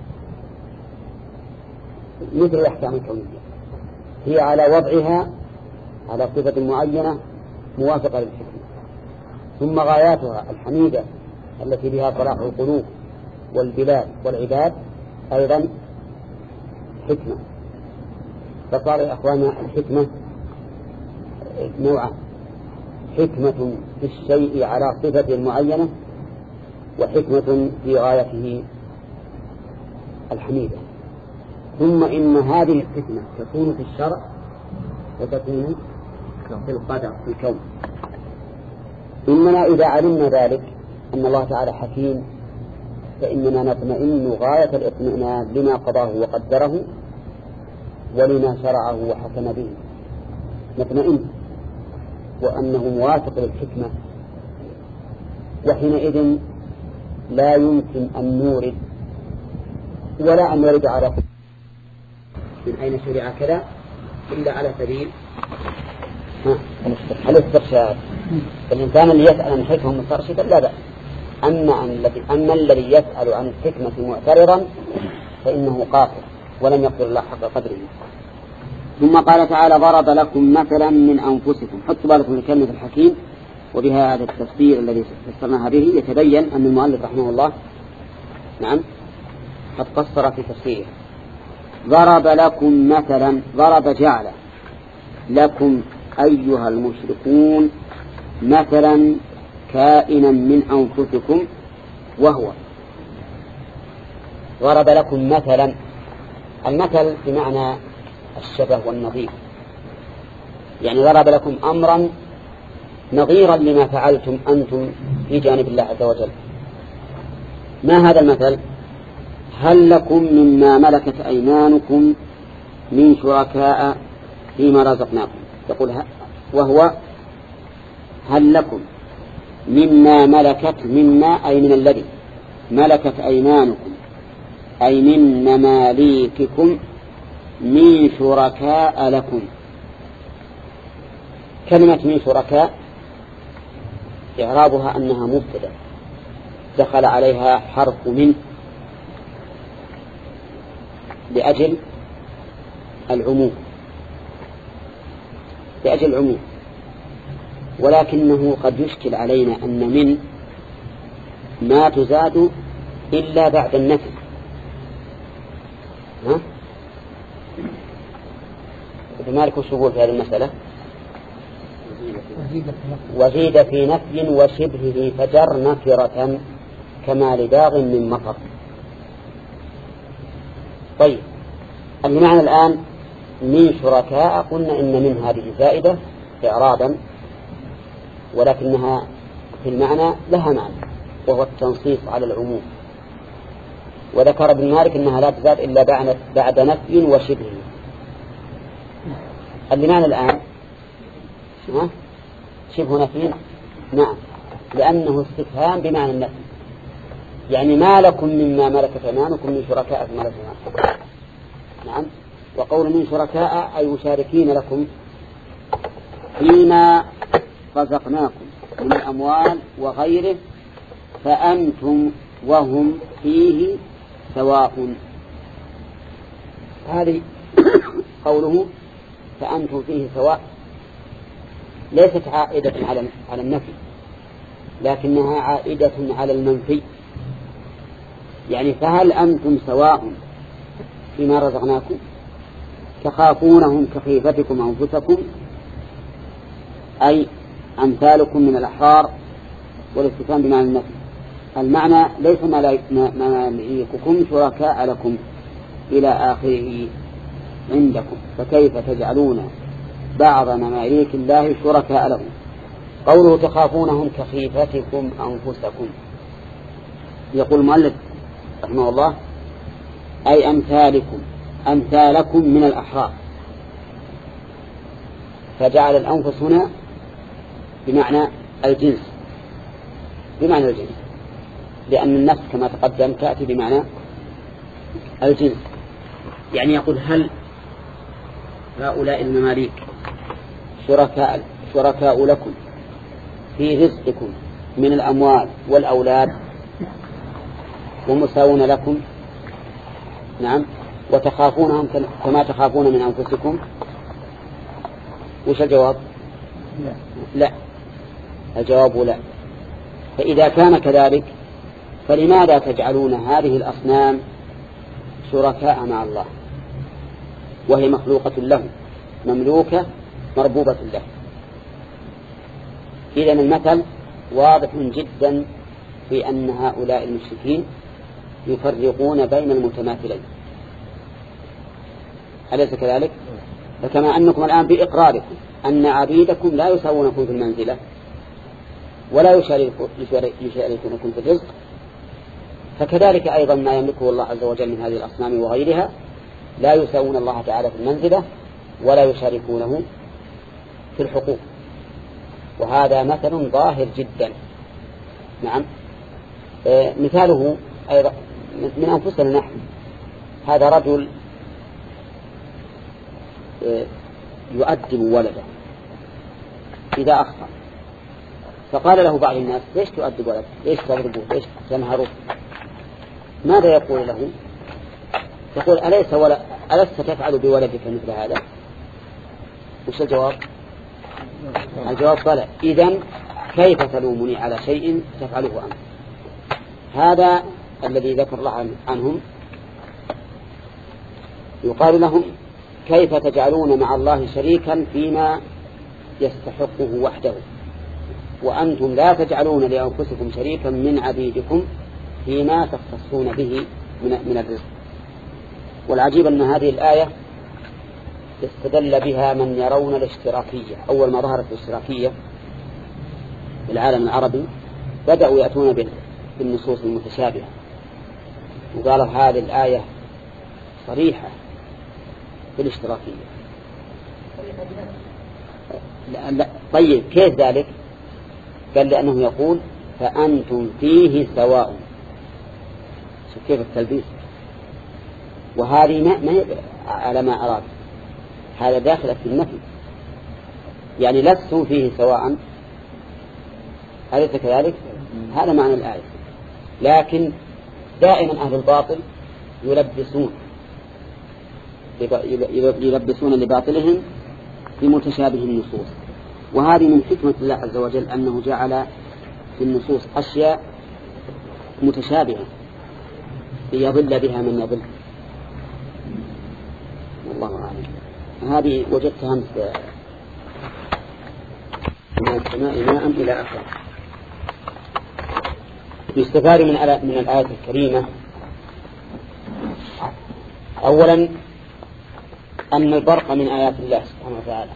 مثل الأحكام الكونية هي على وضعها على صفة معينة موافقة للحكمة. ثم غاياتها الحميدة التي بها صلاح القلوب والبلاد والعباد أيضا حكمة. فصار يا أخوانا الحكمة نوعا، حكمة في الشيء على صفة معينة وحكمة في غايته الحميدة. ثم إن هذه الحكمة تكون في الشرع وتكون في القدر في الكون. إننا إذا علمنا ذلك أن الله تعالى حكيم فإننا نطمئن غاية الاطمئنان لما قضاه وقدره ولما شرعه وحكم به، نطمئن وأنه موافق للحكمة. وحينئذ لا يمكن أن نورد ولا أن نرد على من أين شرع كذا إلا على سبيل الاسترشاد. الإنسان اللي يسأل عن الحكمة مسترشدا لا بأس. أما الذي أما الذي يسأل عن الحكمة معترضا فإنه قاصر ولم يقدر الله حق قدره. ثم قال تعالى ضرب لكم مثلا من أنفسكم. حطوا بالكم من كلمة الحكيم، وبها هذا التفسير الذي فسرناها به يتبين أن المؤلف رحمه الله نعم قد قصر في تفسيره. ضرب لكم مثلا، ضرب جعل لكم أيها المشركون مثلا كائنا من أنفسكم وهو. ضرب لكم مثلا، المثل بمعنى الشبه والنظير، يعني ضرب لكم أمرا نظيرا لما فعلتم أنتم في جانب الله عز وجل. ما هذا المثل؟ هل لكم مما ملكت أيمانكم من شركاء فيما رزقناكم. يقول وهو هل لكم مما ملكت، مما أي من الذي ملكت أيمانكم أي من مماليككم من شركاء لكم. كلمة من شركاء إعرابها أنها مبتدأ دخل عليها حرف من لأجل العموم لأجل العموم ولكنه قد يشكل علينا أن من ما تزاد إلا بعد النفي. ها؟ فمالك الشغول في هذه المسألة. وزيد في نفي وشبهه فجر نكرة كما لداغ من مطر. طيب المعنى الآن من شركاء، قلنا إن من هذه زائدة إعرابا ولكنها في المعنى لها معنى وهو التنصيص على العموم. وذكر ابن مالك إنها لا تزاد إلا بعد نفي وشبهه. المعنى الآن ها؟ شبه نفي، نعم، لأنه استفهام بمعنى النفي، يعني ما لكم مما ملكت أيمانكم من شركاء في ملكت أيمانكم. نعم. وقول من شركاء أي مشاركين لكم فيما رزقناكم من الأموال وغيره فأنتم وهم فيه سواء. هذه قوله فأنتم فيه سواء ليست عائدة على النفي لكنها عائدة على المنفي، يعني فهل أنتم سواء فيما رزقناكم تخافونهم كخيفتكم أنفسكم أي أمثالكم من الأحرار، والاستفهام بمعنى النفي. المعنى ليس مماليككم شركاء لكم إلى آخره عندكم، فكيف تجعلون بعض مماليك الله شركاء لهم. قوله تخافونهم كخيفتكم أنفسكم، يقول المؤلف رحمه الله أي أمثالكم أمثالكم من الأحرار، فجعل الأنفس هنا بمعنى الجنس بمعنى الجنس لأن النفس كما تقدم تأتي بمعنى الجنس. يعني يقول هل هؤلاء المماليك شركاء شركاء لكم في رزقكم من الأموال والأولاد ومساوون لكم؟ نعم. وتخافونهم كما تخافون من أنفسكم؟ وش الجواب؟ لا, لا. الجواب لا. فإذا كان كذلك فلماذا تجعلون هذه الأصنام شركاء مع الله وهي مخلوقة له مملوكة مربوبة له؟ إذن المثل واضح جدا في أن هؤلاء المشركين يفرقون بين المتماثلين، أليس كذلك؟ فكما أنكم الآن بإقراركم أن عبيدكم لا يساوونكم في المنزلة ولا يشاركونكم في الرزق، فكذلك أيضا ما يملكه الله عز وجل من هذه الأصنام وغيرها لا يساوون الله تعالى في المنزلة ولا يشاركونه في الحقوق. وهذا مثل ظاهر جدا. نعم. آه مثاله أيضا من أنفسنا نحن. هذا رجل آه يؤدب ولده إذا أخطأ، فقال له بعض الناس ليش تؤدب ولدك؟ ليش تضربه؟ ليش تنهره؟ ماذا يقول له؟ يقول أليس ولا ألست تفعل بولدك مثل هذا؟ وش الجواب؟ الجواب قال إذن كيف تلومني على شيء تفعله أنت؟ هذا الذي ذكر الله عنهم يقال لهم كيف تجعلون مع الله شريكا فيما يستحقه وحده وأنتم لا تجعلون لأنفسكم شريكا من عبيدكم فيما تختصون به من الرزق. والعجيب أن هذه الآية استدل بها من يرون الاشتراكية. أول ما ظهرت الاشتراكية في العالم العربي بدأوا يأتون بالنصوص المتشابهة وقالوا هذه الآية صريحة في الاشتراكية. لا لا. طيب كيف ذلك؟ قال لأنه يقول فأنتم فيه سواء. كيف التلبيس؟ وهذه ما, ما على ما أراد، هذا داخل في النفي، يعني لستم فيه سواء، أليس كذلك؟ هذا معنى الآية. لكن دائما أهل الباطل يلبسون يلبسون لباطلهم بمتشابه النصوص، وهذه من حكمة الله عز وجل أنه جعل في النصوص أشياء متشابهة ليضل بها من يضل. والله أعلم. هذه وجدتها مثل من السماء ماء إلى آخره. يستفاد من من الآية الكريمة أولا أن البرق من آيات الله سبحانه وتعالى،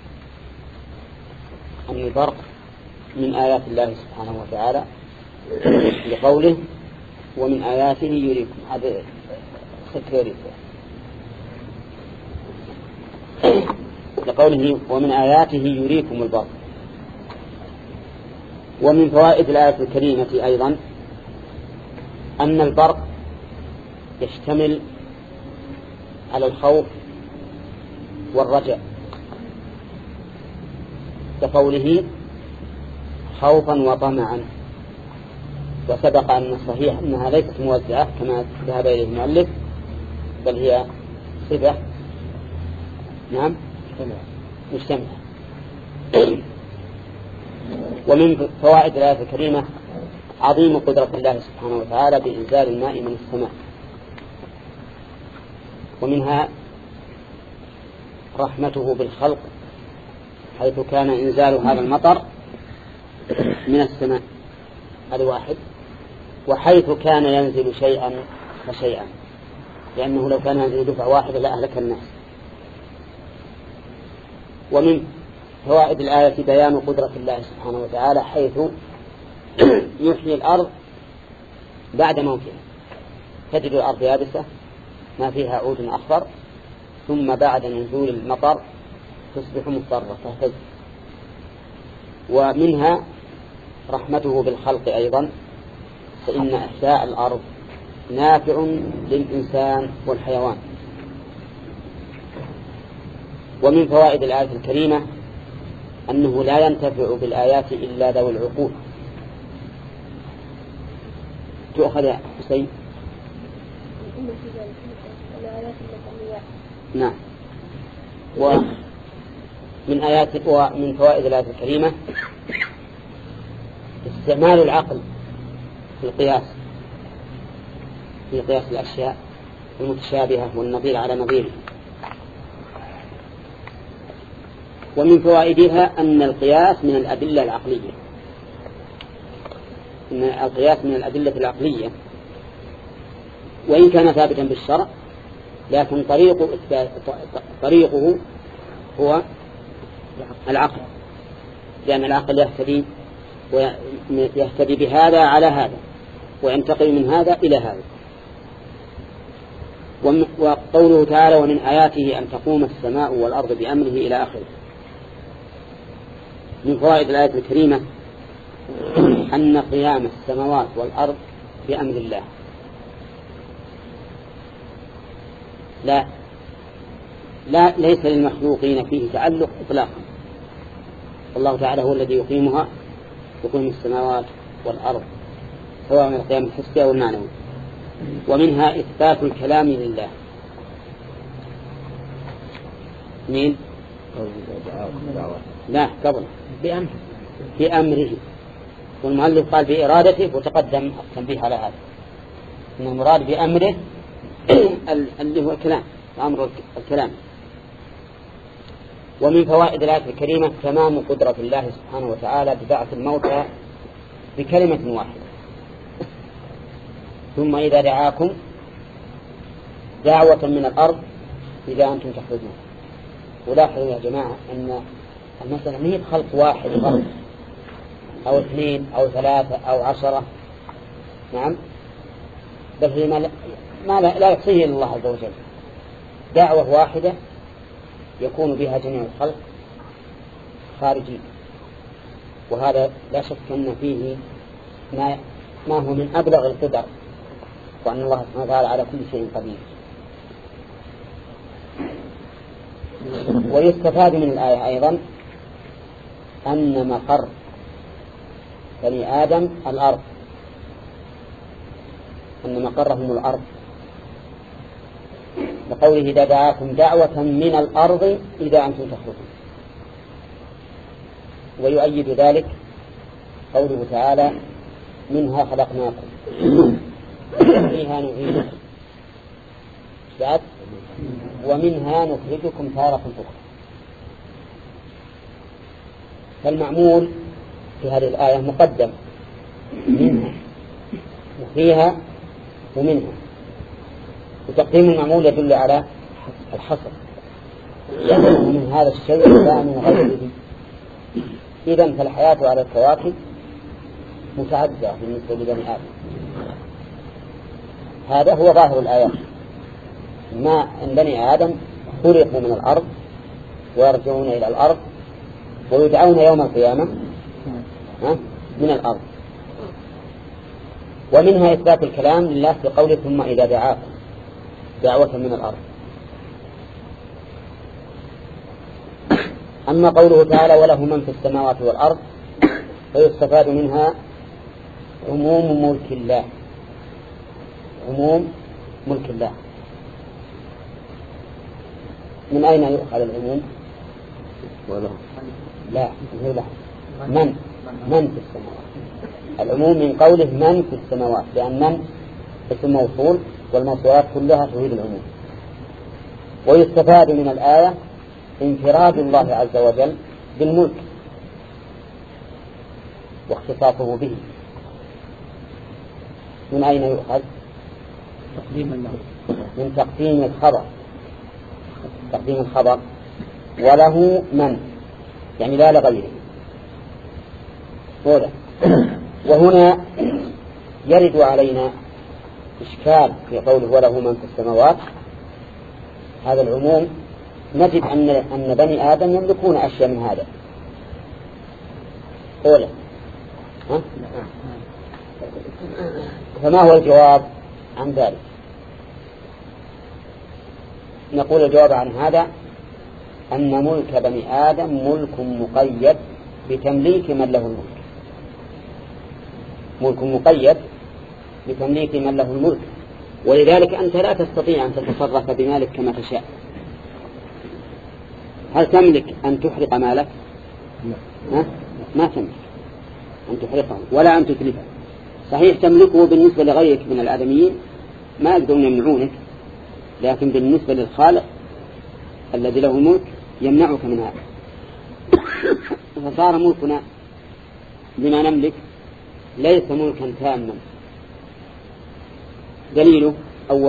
أن البرق من آيات الله سبحانه وتعالى لقوله ومن آياته يريكم، هذا سكري لقوله ومن آياته يريكم البرق. ومن فوائد الآية الكريمة أيضا أن البرق يشتمل على الخوف والرجاء، كقوله خوفا وطمعا. وسبق أن الصحيح أنها ليست موزعة كما ذهب إليه المؤلف، بل هي صفة نعم مجتمعة. ومن فوائد الآية الكريمة عظيم قدرة الله سبحانه وتعالى بإنزال الماء من السماء، ومنها رحمته بالخلق حيث كان إنزال هذا المطر من السماء، هذا واحد، وحيث كان ينزل شيئا فشيئا، لأنه لو كان ينزل دفعة واحدة لأهلك الناس. ومن فوائد الآية بيان قدرة الله سبحانه وتعالى حيث يحيي الأرض بعد موتها، تجد الأرض يابسة ما فيها عود أخضر، ثم بعد نزول المطر تصبح مضطرة تهتز. ومنها رحمته بالخلق أيضا، فإن إحياء الأرض نافع للإنسان والحيوان. ومن فوائد الآية الكريمة أنه لا ينتفع بالآيات إلا ذوي العقول. تؤخذ يا حسين؟ نعم. ومن آيات ومن فوائد الآية الكريمة استعمال العقل في القياس، في قياس الأشياء المتشابهة والنظير على نظيره. ومن فوائدها أن القياس من الأدلة العقلية، أن القياس من الأدلة العقلية وإن كان ثابتا بالشرع، لكن طريق طريقه هو العقل، لأن العقل يهتدي ويهتدي بهذا على هذا وينتقل من هذا إلى هذا. وقوله تعالى ومن آياته أن تقوم السماء والأرض بأمره إلى آخره. من فوائد الآية الكريمة أن قيام السماوات والأرض بأمر الله، لا لا ليس للمخلوقين فيه تعلق إطلاقا، الله تعالى هو الذي يقيمها، يقيم السماوات والأرض سواء من القيام الحسي أو المعنوي. ومنها إثبات الكلام لله. مين؟ لا قبل بأمره بأمره والمؤلف قال بإرادته، وتقدم التنبيه على هذا إن المراد بأمره اللي هو الكلام، أمر الكلام. ومن فوائد الآية الكريمة تمام قدرة الله سبحانه وتعالى ببعث الموتى بكلمة واحدة، ثم إذا دعاكم دعوة من الأرض إذا أنتم تخرجون. ولاحظوا يا جماعة أن المسألة ما هي بخلق واحد فرد أو اثنين أو ثلاثة أو عشرة، نعم، بل هي ما لا, ما لا, لا يقصيه إلا الله عز وجل، دعوة واحدة يكون بها جميع الخلق خارجين. وهذا لا شك أن فيه ما, ما هو من أبلغ القدر، وأن الله سبحانه وتعالى على كل شيء قدير. ويستفاد من الآية أيضا أن مقر بني آدم الأرض، أن مقرهم الأرض، لقوله إذا دعاكم دعوة من الأرض إذا أنتم تخرجون. ويؤيد ذلك قوله تعالى منها خلقناكم وفيها نعيدكم بعد ومنها نخرجكم تارة أخرى. فالمعمول في هذه الآية مقدم، منها وفيها ومنها، وتقديم المعمول يدل على الحصر، يدل من هذا الشيء لا من غيره. إذن فالحياة على الكواكب متعددة بالنسبة لبني آدم. هذا هو ظاهر الآيات، ما أن بني آدم خلقوا من الأرض ويرجعون إلى الأرض ويدعون يوم القيامة من الأرض. ومنها إثبات الكلام لله في قوله ثم إذا دعاكم دعوة من الأرض. أما قوله تعالى وله من في السماوات والأرض فيستفاد منها عموم ملك الله، عموم ملك الله. من أين يؤخذ العموم؟ وله لا لا من من في السماوات. العموم من قوله من في السماوات، لأن من اسم موصول والموصولات كلها تفيد العموم. ويستفاد من الآية انفراد الله عز وجل بالملك واختصاصه به. من أين يؤخذ؟ من تقديم الخبر، تقديم الخبر وله من، يعني لا لغيره. وهنا يرد علينا إشكال في قوله وله من في السماوات. هذا العموم نجد أن أن بني آدم يملكون أشياء من هذا. أولا ها؟ فما هو الجواب عن ذلك؟ نقول الجواب عن هذا أن ملك بني آدم ملك مقيد بتمليك من له الملك، ملك مقيد بتمليك من له الملك. ولذلك أنت لا تستطيع أن تتصرف بمالك كما تشاء. هل تملك أن تحرق مالك؟ ها؟ ما تملك أن تحرقه ولا أن تتلفه. صحيح تملكه بالنسبة لغيرك من الآدميين ما يقدرون يمنعونك، لكن بالنسبة للخالق الذي له الملك يمنعك من هذا. فصار ملكنا بما نملك ليس ملكا تاما. دليله أو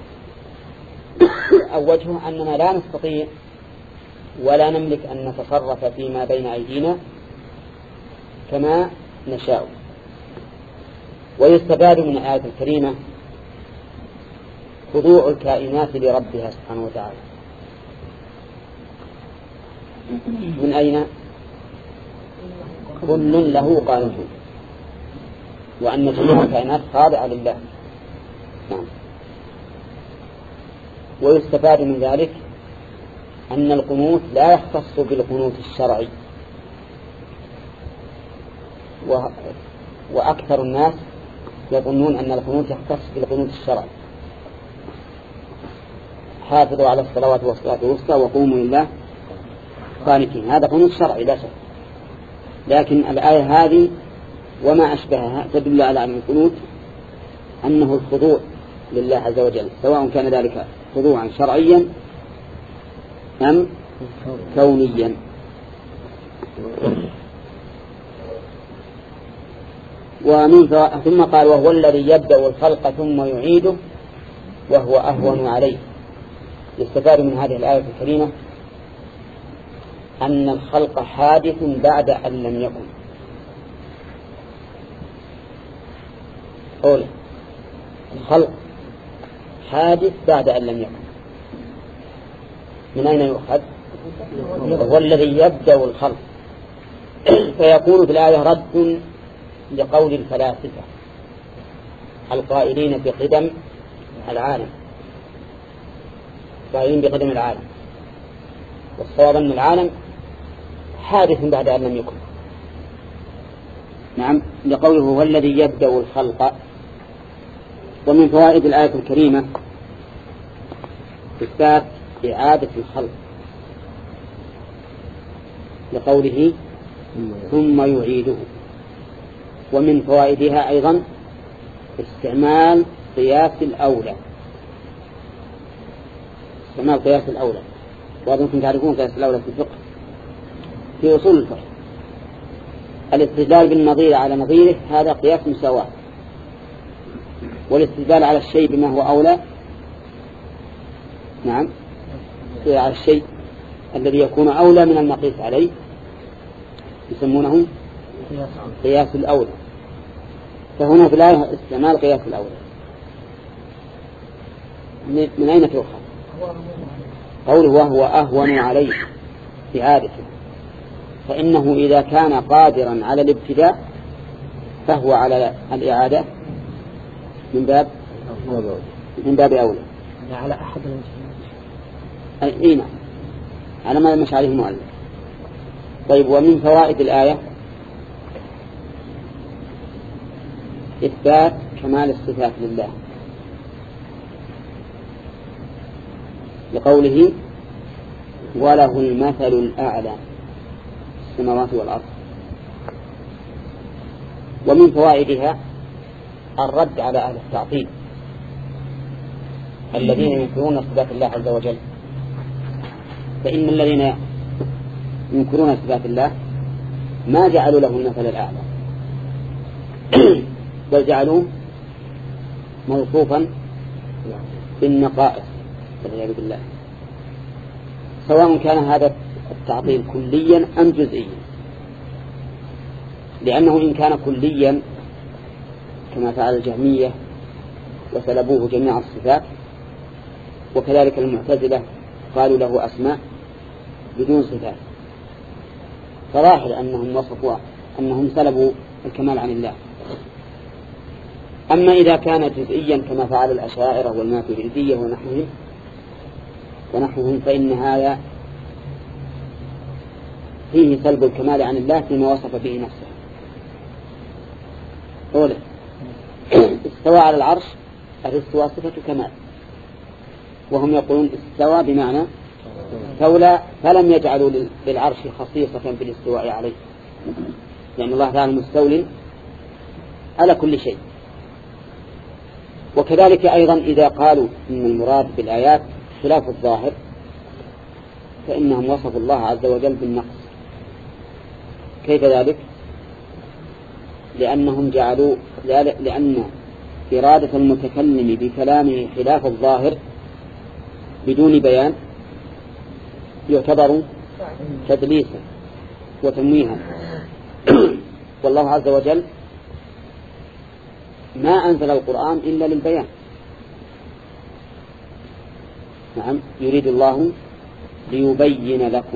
أو وجهه أننا لا نستطيع ولا نملك أن نتصرف فيما بين أيدينا كما نشاء. ويستفاد من الآية الكريمة خضوع الكائنات لربها سبحانه وتعالى. من أين؟ كل له قانون، وأن جميع الكائنات خاضعة لله. نعم. ويستفاد من ذلك أن القنوت لا يختص بالقنوت الشرعي، و... وأكثر الناس يظنون أن القنوت يختص بالقنوت الشرعي. حافظوا على الصلوات والصلاة الوسطى وقوموا لله قانتين، هذا قنوت شرعي لا شك. لكن الآية هذه وما أشبهها تدل على أن القنوت أنه الخضوع لله عز وجل، سواء كان ذلك خضوعا شرعيا أم كونيا. ومن ثم قال وهو الذي يبدأ الخلق ثم يعيده وهو أهون عليه. يستفاد من هذه الآية الكريمة أن الخلق حادث بعد أن لم يكن. أولا الخلق حادث بعد أن لم يكن. من أين يؤخذ؟ هو الذي يبدأ الخلق فيكون في الآية رد لقول الفلاسفة القائلين بقدم العالم قائلين بقدم العالم، والصواب أن العالم حادث بعد أن لم يكن. نعم، لقوله هو الذي يبدأ الخلق. ومن فوائد الآية الكريمة إثبات إعادة الخلق لقوله ثم يعيده. ومن فوائدها أيضا استعمال قياس الأولى، استعمال قياس الأولى. وأنتم تعرفون قياس الأولى في الفقه، في أصول الفقه الاستدلال بالنظير على نظيره هذا قياس مساواة، والاستدلال على الشيء بما هو أولى نعم على الشيء الذي يكون أولى من المقيس عليه يسمونه قياس الأولى. فهنا في الآية استعمال قياس الأولى. من أين تؤخذ؟ قوله وهو أهون عليه إعادته، فإنه إذا كان قادرا على الابتداء فهو على الإعادة من باب من باب أولى على أحد أي نعم على ما مش عليه المؤلف. طيب، ومن فوائد الآية إثبات كمال الصفات لله لقوله وله المثل الأعلى في السماوات والأرض. ومن فوائدها الرد على أهل التعطيل الذين ينكرون صفات الله عز وجل، فإن الذين ينكرون صفات الله ما جعلوا له المثل الأعلى بل جعلوه موصوفا بالنقائص والعياذ بالله، سواء كان هذا التعطيل كليا أم جزئيا. لأنه إن كان كليا كما فعل الجهمية وسلبوه جميع الصفات، وكذلك المعتزلة قالوا له أسماء بدون صفات، فراحل أنهم وصفوا أنهم سلبوا الكمال عن الله. أما إذا كان جزئيا كما فعل الأشاعرة والماتريدية ونحوهم ونحوهم فإن هذا فيه سلب الكمال عن الله فيما وصف به نفسه. أولا استوى على العرش، الاستواء صفة كمال، وهم يقولون استوى بمعنى استولى، فلم يجعلوا للعرش خصيصة بالاستواء عليه، لأن الله تعالى مستول على كل شيء. وكذلك أيضا إذا قالوا إن المراد بالآيات خلاف الظاهر فإنهم وصفوا الله عز وجل بالنقص. كيف ذلك؟ لأنهم جعلوا لأن إرادة المتكلم بكلامه خلاف الظاهر بدون بيان يعتبر تدليسا وتمويها. والله عز وجل ما أنزل القرآن إلا للبيان. نعم، يريد الله ليبين لكم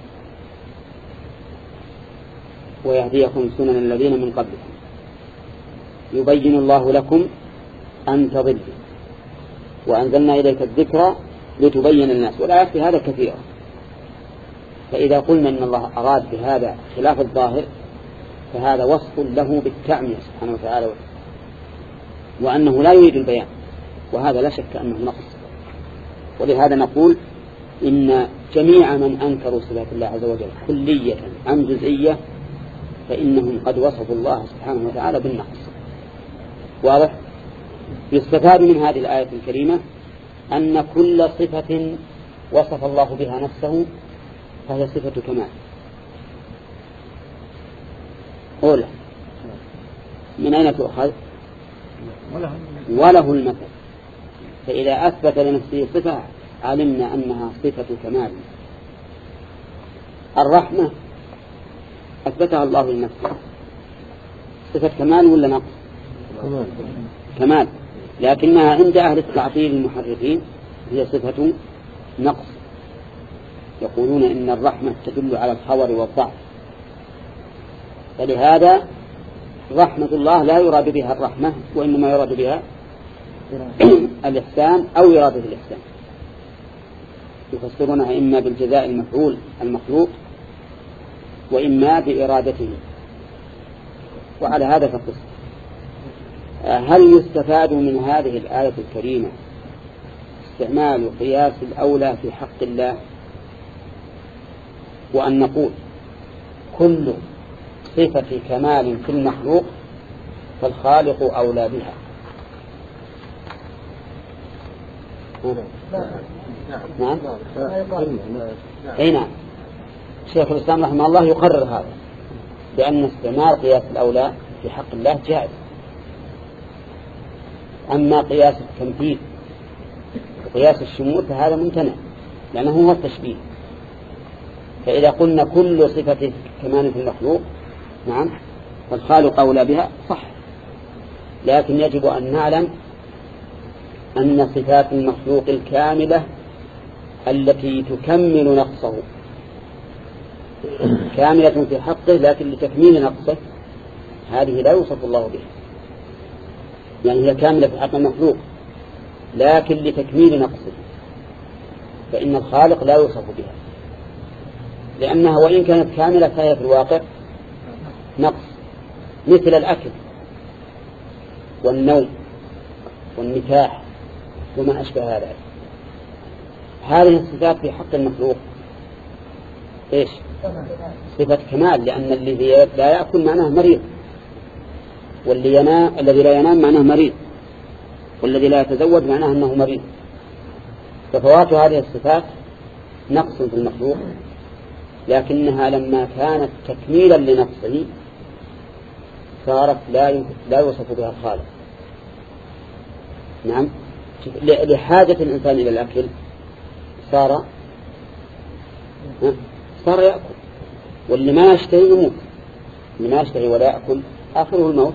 ويهديكم سنن الذين من قبلكم، يبين الله لكم أن تضلوا وأنزلنا إليك الذكر لتبين الناس، والآيات في هذا كثيرة. فإذا قلنا إن الله أراد بهذا خلاف الظاهر فهذا وصف له بالتعمية سبحانه وتعالى، وأنه لا يريد البيان، وهذا لا شك أنه نقص. ولهذا نقول إن جميع من أنكروا صفات الله عز وجل كلية أم جزئية فإنهم قد وصفوا الله سبحانه وتعالى بالنقص. واضح؟ يستفاد من هذه الآية الكريمة أن كل صفة وصف الله بها نفسه فهي صفة كمال. أولى من أين تؤخذ؟ وله المثل. فإذا أثبت لنفسه صفة علمنا أنها صفة كمال. الرحمة أثبتها الله لنفسه، صفة كمال ولا نقص؟ كمال. كمال، لكنها عند أهل التعطيل المحرفين هي صفة نقص. يقولون إن الرحمة تدل على الخور والضعف، فلهذا رحمة الله لا يراد بها الرحمة، وإنما يراد بها الإحسان أو إرادة الإحسان. يفسرونها إما بالجزاء المفعول المخلوق وإما بإرادته. وعلى هذا فقس. هل يستفاد من هذه الآية الكريمة استعمال قياس الأولى في حق الله، وأن نقول كل صفة كمال في المخلوق فالخالق أولى بها؟ نعم. أي نعم. شيخ الإسلام رحمه الله يقرر هذا بأن استعمال قياس الأولى في حق الله جائز. أما قياس التمثيل وقياس الشمول فهذا ممتنع لأنه هو التشبيه. فإذا قلنا كل صفة كمال في المخلوق نعم والخالق أولى بها صح، لكن يجب أن نعلم أن صفات المخلوق الكاملة التي تكمل نقصه كاملة في حقه، لكن لتكميل نقصه هذه لا يوصف الله بها. يعني هي كاملة في حق المخلوق لكن لتكميل نقصه، فإن الخالق لا يوصف بها، لأنها وإن كانت كاملة فهي في الواقع نقص، مثل الأكل والنوم والنكاح وما أشبه هذا. هذه الصفات في حق المخلوق إيش؟ صفة كمال، لأن الذي لا يأكل معناه مريض، والذي ينام الذي لا ينام معناه مريض، والذي لا يتزوج معناه أنه مريض. ففوات هذه الصفات نقص في المخلوق، لكنها لما كانت تكميلا لنقصه صارت لا لا يوصف بها الخالق. نعم. لحاجة الإنسان إلى الأكل صار صار يأكل، واللي ما يشتهي يموت، اللي ما يشتهي ولا يأكل آخره الموت.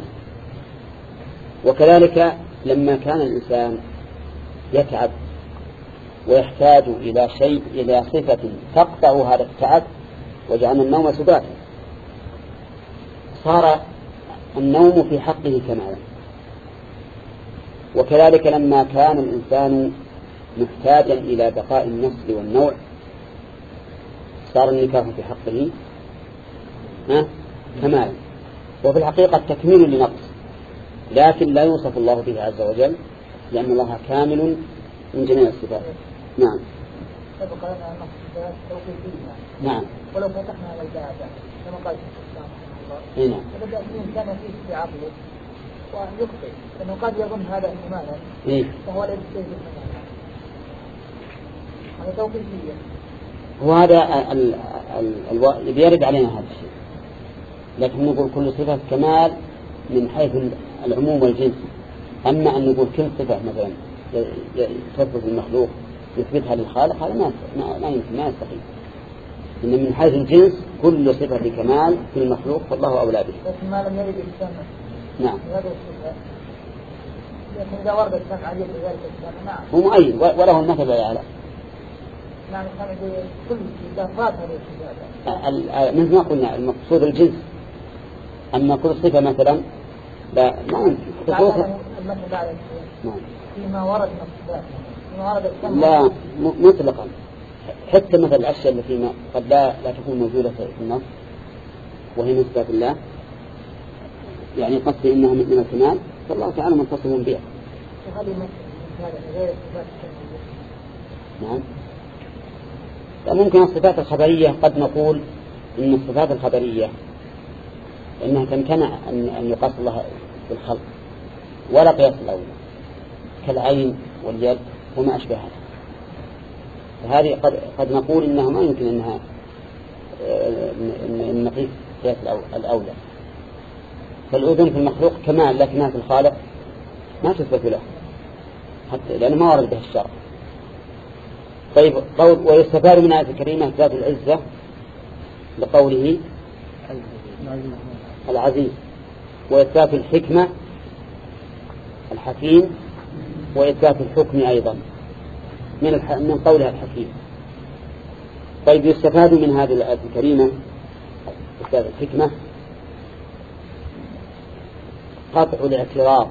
وكذلك لما كان الإنسان يتعب ويحتاج إلى شيء إلى صفة تقطع هذا التعب وجعلنا النوم سباتا، صار النوم في حقه كمالا. وكذلك لما كان الإنسان محتاجا إلى بقاء النسل والنوع صار النكاح في حقه كمالا، وفي الحقيقة تكميل لنقص، لكن لا يوصف الله به عز وجل لأن الله كامل من جميع الصفات. نعم. نعم. ولو فتحنا على الباب كما قال الشيخ نعم. فبدأ الإنسان فيه في عقله وأن يخطئ، لأنه قد يظن هذا احتمالا إيه؟ فهو لا يستيقظ منه. هذا توقيفية. وهذا ال ال ال بيرد علينا هذا الشيء، لكن نقول كل صفة كمال من حيث العموم والجنس. أما أن نقول كل صفة مثلا تثبت المخلوق يثبتها للخالق هذا ما ما يمكن، ما يستقيم. إن من حيث الجنس كل صفة كمال في المخلوق فالله أولى به. لكن ما لم يرد السمع. نعم. لكن إذا ورد السمع عليه بذلك السمع نعم. هو مؤيد وله المثل يعلم. نعم السمع كل إذا فات هذه الصفات. مثل ما قلنا المقصود الجنس. أما كل صفة مثلا لا ما يمكن. خصوصا المثل بعد نعم. فيما ورد الصفات. فيما ورد السمع. لا مطلقا. حتى مثل الأشياء التي ما قد لا لا تكون موجودة في النص وهي من صفات الله، يعني قصدي إنها من الكمال فالله تعالى متصف بها. وهذه مثل غير الصفات نعم. ممكن الصفات الخبرية قد نقول إن الصفات الخبرية إنها تمتنع أن أن يقاس الله بالخلق ولا قياس الأولى كالعين واليد وما أشبهها. فهذه قد قد نقول إنها ما يمكن إنها إن نقيس قياس الأولى. فالأذن في المخلوق كمال لكنها في الخالق ما تثبت له حتى لأنه ما ورد به الشرع. طيب قول ويستفاد من آية الكريمة ذات العزة لقوله العزيز، وإثبات الحكمة الحكيم، وإثبات الحكم أيضا من من قولها الحكيم. طيب يستفاد من هذه الآية الكريمة إثبات الحكمة قطع الاعتراض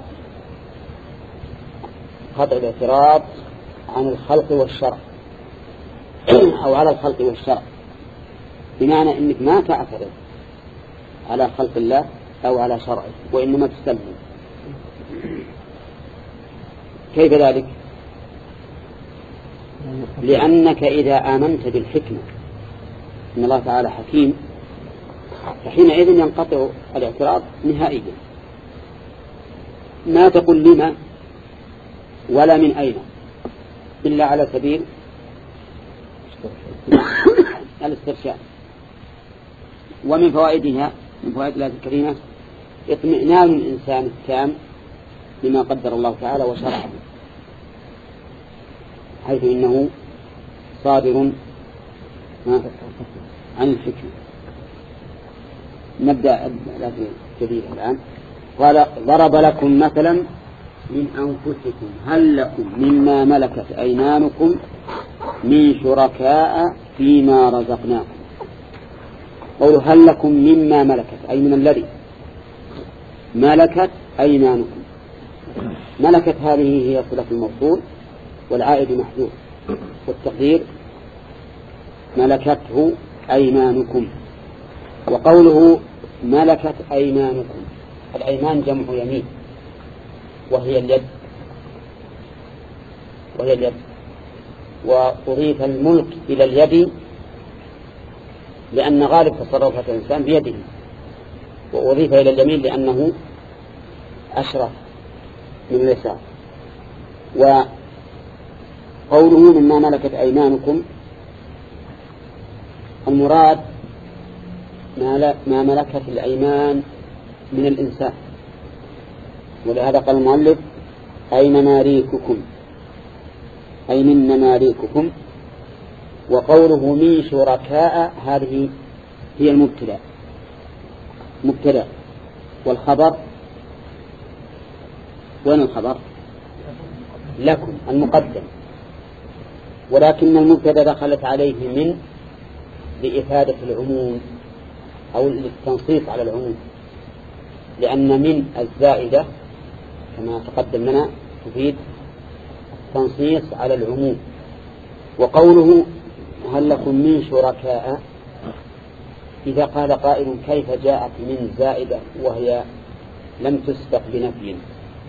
قطع الاعتراض عن الخلق والشرع أو على الخلق والشرع، بمعنى أنك ما تعترض على خلق الله أو على شرعه وإنما تستلم. كيف ذلك؟ لأنك إذا آمنت بالحكمة إن الله تعالى حكيم فحينئذ ينقطع الاعتراض نهائيا. ما تقول لما ولا من أين إلا على سبيل الاسترشاد. ومن فوائدها من فوائد الآية الكريمة اطمئنان الإنسان التام لما قدر الله تعالى وشرعه، حيث إنه صادر عن الفكر. نبدأ الآية الجديدة الآن. قال ضرب لكم مثلا من أنفسكم هل لكم مما ملكت أيمانكم من شركاء فيما رزقناكم. قولوا هل لكم مما ملكت أي من الذي ملكت أيمانكم. ملكت هذه هي صلة الموصول والعائد محذوف، والتقدير ملكته أيمانكم. وقوله ملكت أيمانكم، الأيمان جمع يمين وهي اليد وهي اليد وأضيف الملك إلى اليد لأن غالب تصرفات الإنسان بيده، وأضيف إلى اليمين لأنه أشرف من اليسار. وقوله مما ملكت أيمانكم المراد ما ملكت الأيمان من الإنسان، ولهذا قال المؤلف أي مماليككم أي من مماليككم. وقوله من شركاء هذه هي المبتدأ مبتدأ والخبر وين الخبر؟ لكم المقدم، ولكن المبتدأ دخلت عليه من لإفادة العموم أو للتنصيص على العموم، لأن من الزائدة كما تقدم لنا تفيد التنصيص على العموم. وقوله هل لكم من شركاء إذا قال قائل كيف جاءت من زائدة وهي لم تسبق بنفي؟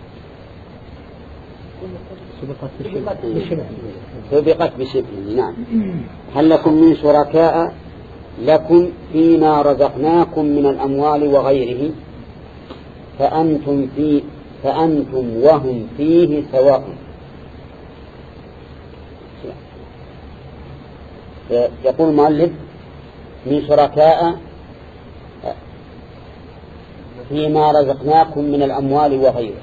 سبقت بشبه. نعم. هل لكم من شركاء لكم فيما رزقناكم من الأموال وغيره فأنتم, في فأنتم وهم فيه سواء. يقول المؤلف من شركاء فيما رزقناكم من الأموال وغيره،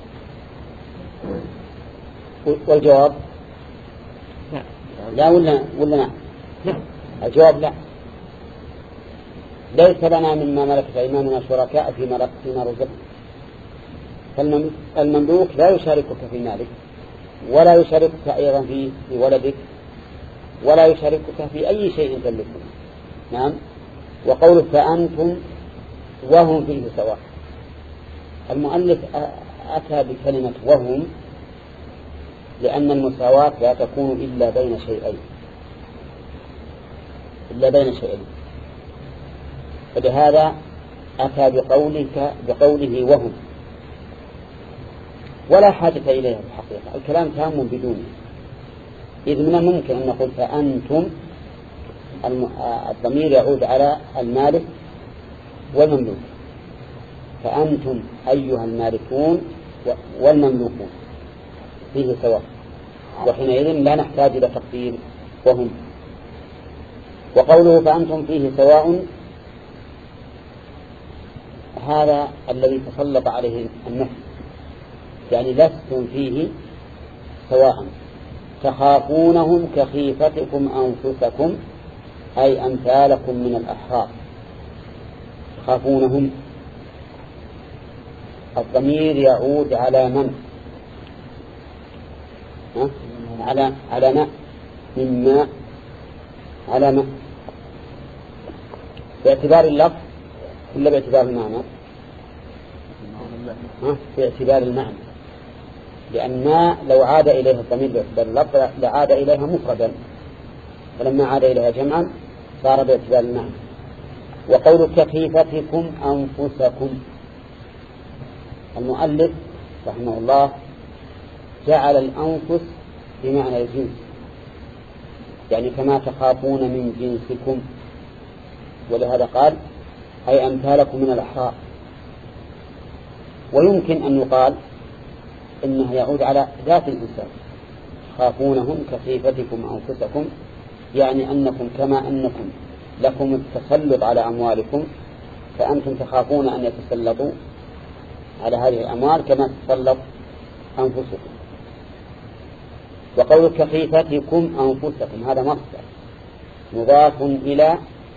والجواب لا ولا ولا نعم؟ الجواب لا، ليس لنا مما ملكت أيماننا شركاء فيما فيما رزقنا. فالمملوك لا يشاركك في مالك ولا يشاركك أيضا في ولدك ولا يشاركك في أي شيء تملكه. نعم. وقوله فأنتم وهم فيه سواء، المؤلف أتى بكلمة وهم لأن المساواة لا تكون إلا بين شيئين إلا بين شيئين فلهذا أتى بقولك بقوله وهم، ولا حاجة إليها في الحقيقة، الكلام تام بدونه. إذ من الممكن أن نقول فأنتم الضمير يعود على المالك والمملوك، فأنتم أيها المالكون والمملوكون فيه سواء، وحينئذ لا نحتاج إلى تقدير وهم. وقوله فأنتم فيه سواء هذا الذي تسلط عليه النفس، يعني لستم فيه سواء، تخافونهم كخيفتكم أنفسكم أي أمثالكم من الأحرار. تخافونهم الضمير يعود على من؟ ها؟ على على ما مما على ما باعتبار اللفظ ولا باعتبار المعنى؟ في اعتبار المعنى، لأن ما لو عاد إليها الضمير باعتبار اللفظ لعاد إليها مفردا، فلما عاد إليها جمعا صار باعتبار المعنى. وقول كخيفتكم أنفسكم، المؤلف رحمه الله جعل الأنفس بمعنى الجنس، يعني كما تخافون من جنسكم، ولهذا قال أي أمثالكم من الأحرار. ويمكن أن يقال إنه يعود على ذات الإنسان، خافونهم كخيفتكم أنفسكم، يعني أنكم كما أنكم لكم التسلط على أموالكم فأنتم تخافون أن يتسلطوا على هذه الأموال كما تتسلط أنفسكم. وقول كخيفتكم أنفسكم هذا مصدر مضاف إلى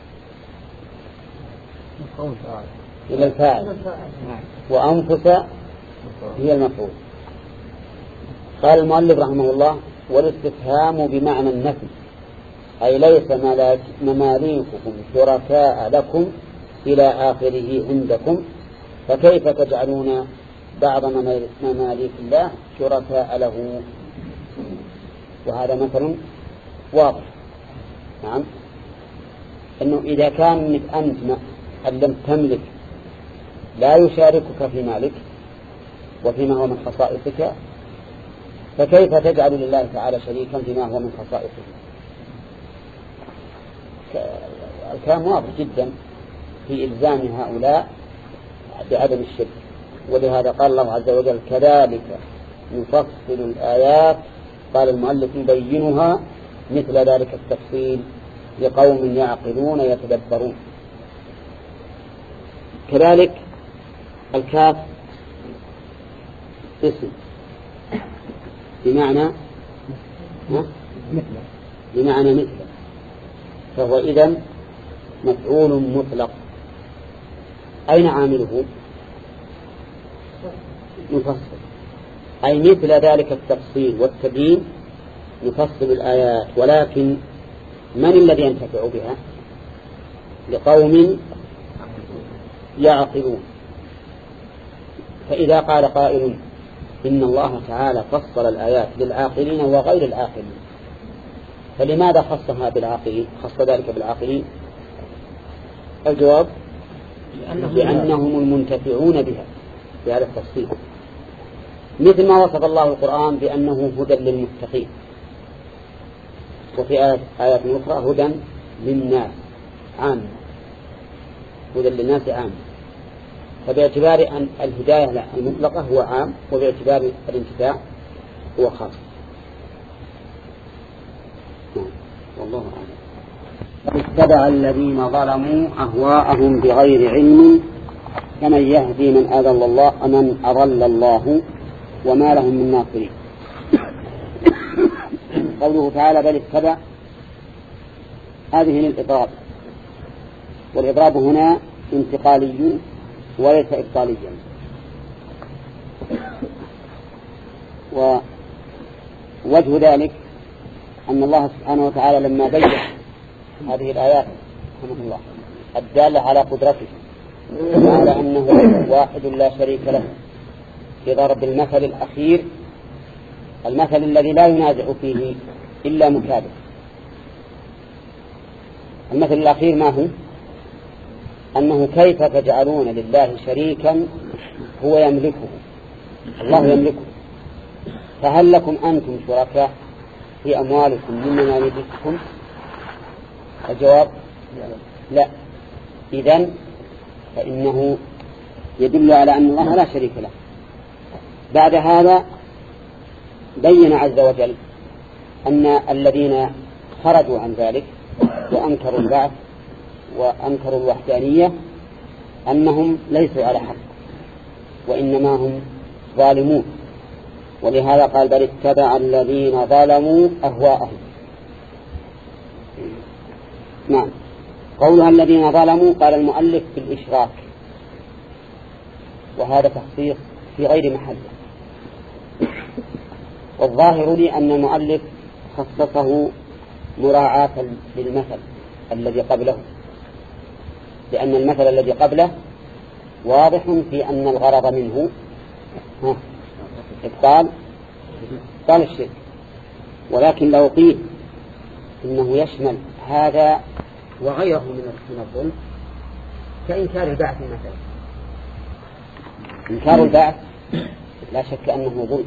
إلى الفاعل، وأنفس هي المفعول. قال المؤلف رحمه الله والاستفهام بمعنى النفي، أي ليس مماليككم شركاء لكم إلى آخره عندكم، فكيف تجعلون بعض مماليك الله شركاء له؟ وهذا مثل واضح. نعم، أنه إذا كان أنت أن لم تملك لا يشاركك في مالك وفيما هو من خصائصك، فكيف تجعل لله تعالى شريكا فيما هو من خصائصه؟ الكلام واضح جدا في إلزام هؤلاء بعدم الشرك. ولهذا قال الله عز وجل كذلك نفصل الآيات، قال المؤلف يبينها مثل ذلك التفصيل لقوم يعقلون يتدبرون. كذلك الكاف اسم بمعنى بمعنى مثل، فهو إذن مفعول مطلق. أين عامله؟ نفصل، أي مثل ذلك التفصيل والتبيين نفصل الآيات، ولكن من الذي ينتفع بها؟ لقوم يعقلون. فإذا قال قائل إن الله تعالى فصل الآيات للعاقلين وغير العاقلين، فلماذا خصها بالعاقلين؟ خص ذلك بالعاقلين؟ الجواب لأنهم المنتفعون بها بهذا التفصيل، مثل ما وصف الله القرآن بأنه هدى للمتقين، وفي آيات أخرى هدى للناس عام، هدى للناس عام. فباعتبار أن الهداية المطلقة هو عام، وباعتبار الانتفاع هو خاص. والله أعلم. اتبع الذين ظلموا أهواءهم بغير علم كمن يهدي من أضل الله من أضل الله وما لهم من ناصرين. قوله تعالى بل اتبع، هذه للإضراب، والإضراب هنا انتقالي وليس إبطاليا. ووجه ذلك أن الله سبحانه وتعالى لما بين هذه الآيات رحمه الله الدالة على قدرته وعلى أنه واحد لا شريك له في ضرب المثل الأخير، المثل الذي لا ينازع فيه إلا مكابر. المثل الأخير ما هو؟ أنه كيف تجعلون لله شريكا هو يملكه، الله يملكه، فهل لكم أنتم شركاء في أموالكم ممن يملككم؟ الجواب لا. إذن فإنه يدل على أن الله لا شريك له. بعد هذا بين عز وجل أن الذين خرجوا عن ذلك وأنكروا البعث وأنكروا الوحدانية أنهم ليسوا على حق وإنما هم ظالمون. ولهذا قال بل اتبع الذين ظلموا أهواءهم. نعم، قولها الذين ظلموا قال المؤلف بالإشراك، وهذا تخصيص في غير محله. والظاهر لي أن المؤلف خصصه مراعاة للمثل الذي قبله، لأن المثل الذي قبله واضح في أن الغرض منه إبطال إبطال الشرك. ولكن لو قيل إنه يشمل هذا وغيره من الظلم كإنكار البعث مثلا. إنكار البعث لا شك أنه ظلم،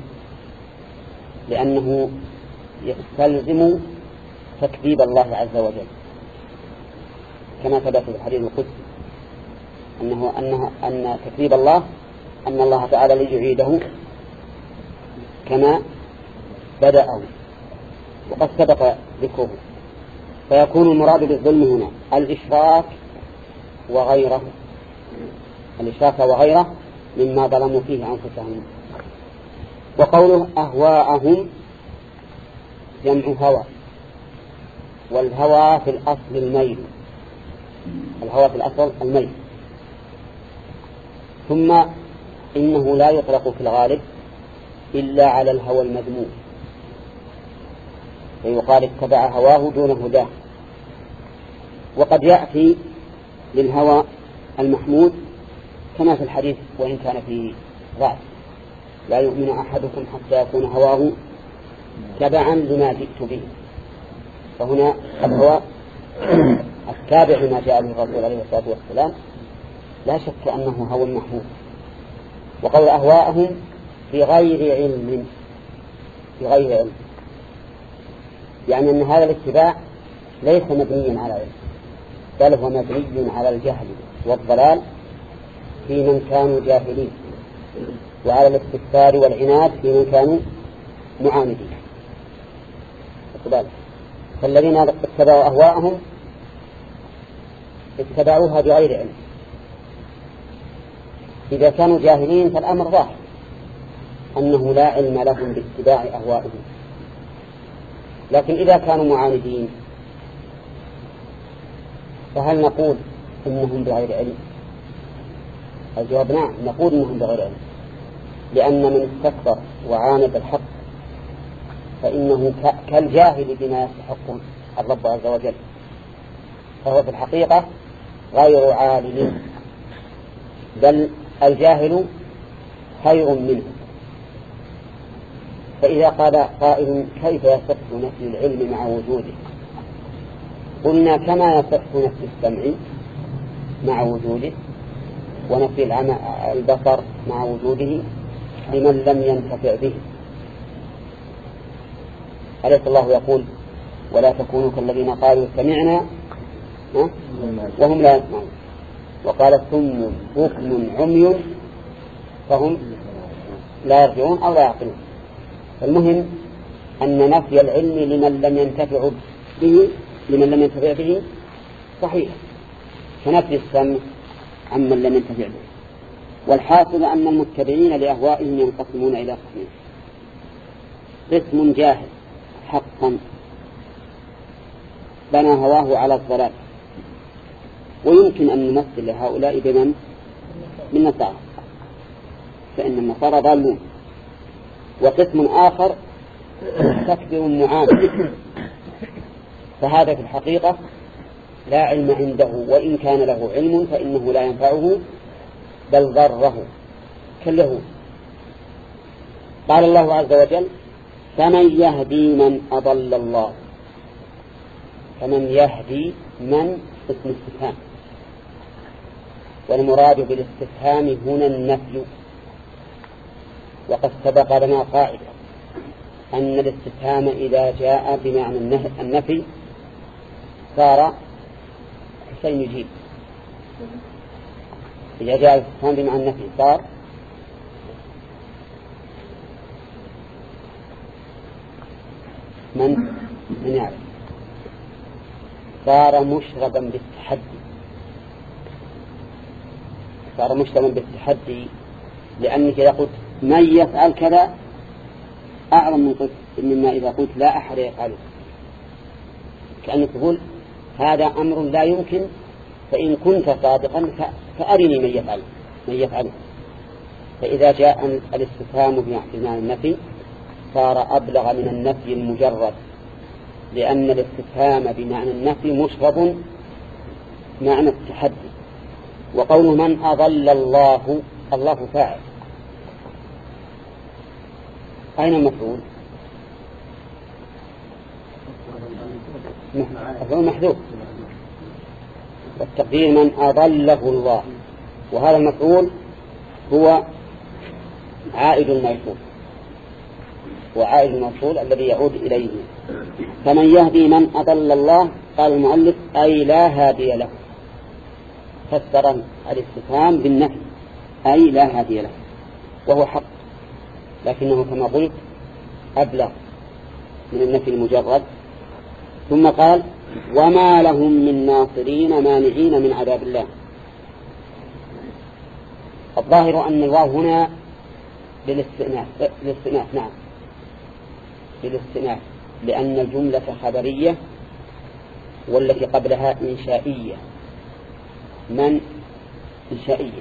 لأنه يستلزم تكذيب الله عز وجل، كما ثبت في الحديث القدسي أنه أنه أن تكذيب الله أن الله تعالى ليعيده كما بدأه، وقد سبق ذكره. فيكون المراد بالظلم هنا الإشراك وغيره، الإشراك وغيره مما ظلموا فيه أنفسهم. وقوله أهواءهم جمع هوى، والهوى في الأصل الميل، الهوى في الأصل الميل. ثم إنه لا يطلق في الغالب إلا على الهوى المذموم، فيقال اتبع هواه دون هداه. وقد يأتي للهوى المحمود كما في الحديث وإن كان فيه ضعف: لا يؤمن أحدكم حتى يكون هواه تبعا لما جئت به. فهنا الهوى التابع لما جاء به الرسول عليه الصلاة والسلام لا شك أنه هوى محمود. وقول أهواءهم في غير علم، في غير علم يعني أن هذا الاتباع ليس مبنيا على علم، بل هو مبني على الجهل والضلال في من كانوا جاهلين، وعلى الاستكبار والعناد في من كانوا معاندين. فالذين اتبعوا أهواءهم اتبعوها بغير علم. إذا كانوا جاهلين فالأمر ظاهر أنه لا علم لهم باتباع أهوائهم. لكن إذا كانوا معاندين فهل نقول إنهم بغير علم؟ الجواب نعم، نقول إنهم بغير علم، لأن من استكبر وعاند الحق فإنه كالجاهل بما يستحق الرب عز وجل، فهو في الحقيقة غير عالم، بل الجاهل خير منه. فإذا قال قائل كيف يصح نفي العلم مع وجوده؟ قلنا كما يصح نفي السمع مع وجوده ونفي البصر مع وجوده لمن لم ينتفع به. أليس الله يقول ولا تكونوا كالذين قالوا سمعنا وهم لا يسمعون، وقال ثم بكم عمي فهم لا يرجعون أو لا يعقلون. المهم أن نفي العلم لمن لم ينتفع به لمن لم ينتفع به صحيح، كنفي السمع عمن لم ينتفع به. والحاصل أن المتبعين لأهوائهم ينقسمون إلى قسمين: قسم جاهل حقا بنى هواه على الضلال، ويمكن أن نمثل هؤلاء بمن من النصارى، فإن النصارى ضالون. وقسم آخر مستكبر معاند، فهذا في الحقيقة لا علم عنده، وإن كان له علم فإنه لا ينفعه بل ضره كاليهود. قال الله عز وجل: فمن يهدي من أضل الله. فمن يهدي من اسم استفهام، والمراد بالاستفهام هنا النفي. وقد سبق لنا قاعدة أن الاستفهام إذا جاء بمعنى النفي صار حسين يجيب، إذا جاء الاستفهام بمعنى النفي صار من من يعرف صار مشربا بالتحدي، صار مشربا بالتحدي، لأنك إذا قلت من يفعل كذا أعظم من قلت مما إذا قلت لا أحد يفعله، كأنك تقول هذا أمر لا يمكن، فإن كنت صادقا فأرني من يفعله من يفعله. فإذا جاء الاستفهام بمعنى النفي صار أبلغ من النفي المجرد، لأن الاستفهام بمعنى النفي مشرب معنى التحدي، وقول من أضل الله، الله فاعل، أين المفعول؟ مفعول محذوف، والتقدير من أضله الله، وهذا المفعول هو عائد الموصول، وعائد الموصول الذي يعود إليه. فمن يهدي من أضل الله، قال المؤلف أي لا هادي له، فسر الاستفهام بالنفي، أي لا هادي له، وهو حق، لكنه كما قلت أبلغ من النفي المجرد. ثم قال وما لهم من ناصرين مانعين من عذاب الله. الظاهر أن الواو هنا للاستئناف، للاستئناف نعم للاستئناف، لأن الجملة خبرية والتي قبلها إنشائية. من إنشائية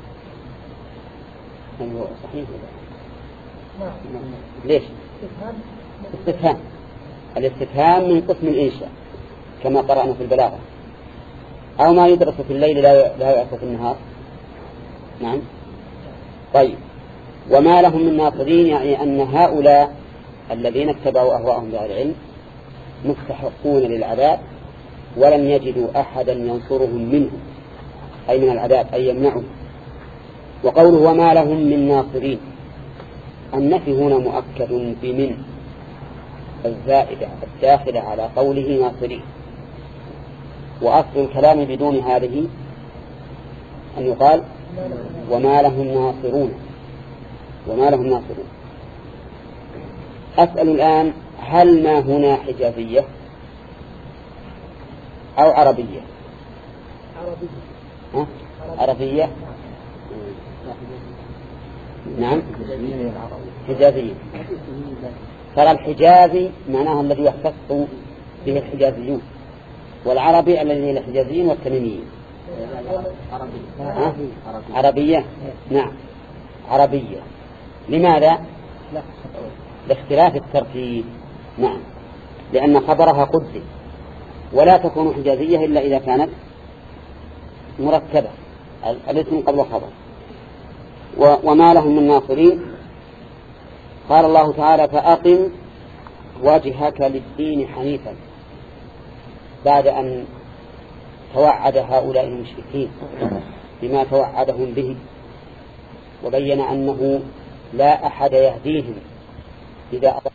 هو صحيح ولا ليش؟ استفهام، الاستفهام من قسم الإنشاء كما قرأنا في البلاغة. أو ما يدرس في الليل لا يعرف في النهار. نعم. طيب وما لهم من ناصرين، يعني أن هؤلاء الذين اتبعوا أهواءهم بغير علم مستحقون للعذاب، ولم يجدوا أحدا ينصرهم منهم، أي من العذاب، أي يمنعهم. وقوله وما لهم من ناصرين، النفي هنا مؤكد بمن الزائدة الداخلة على قوله ناصرين. وأصل الكلام بدون هذه أن يقال وما لهم ناصرون، وما لهم ناصرون. أسأل الآن هل ما هنا حجازية أو عربية؟ ها؟ عربية. نعم حجازية. ترى الحجازي معناها الذي يختص به الحجازيون، والعربي الذي هي الحجازيين والتميميين. عربية. عربية نعم عربية. لماذا؟ لاختلاف الترتيب. نعم لأن خبرها قدم، ولا تكون حجازية إلا إذا كانت مركبة، الاسم قبل خبر. وما لهم من ناصرين. قال الله تعالى فأقم وجهك للدين حنيفا، بعد أن توعد هؤلاء المشركين بما توعدهم به، وبين أنه لا أحد يهديهم إذا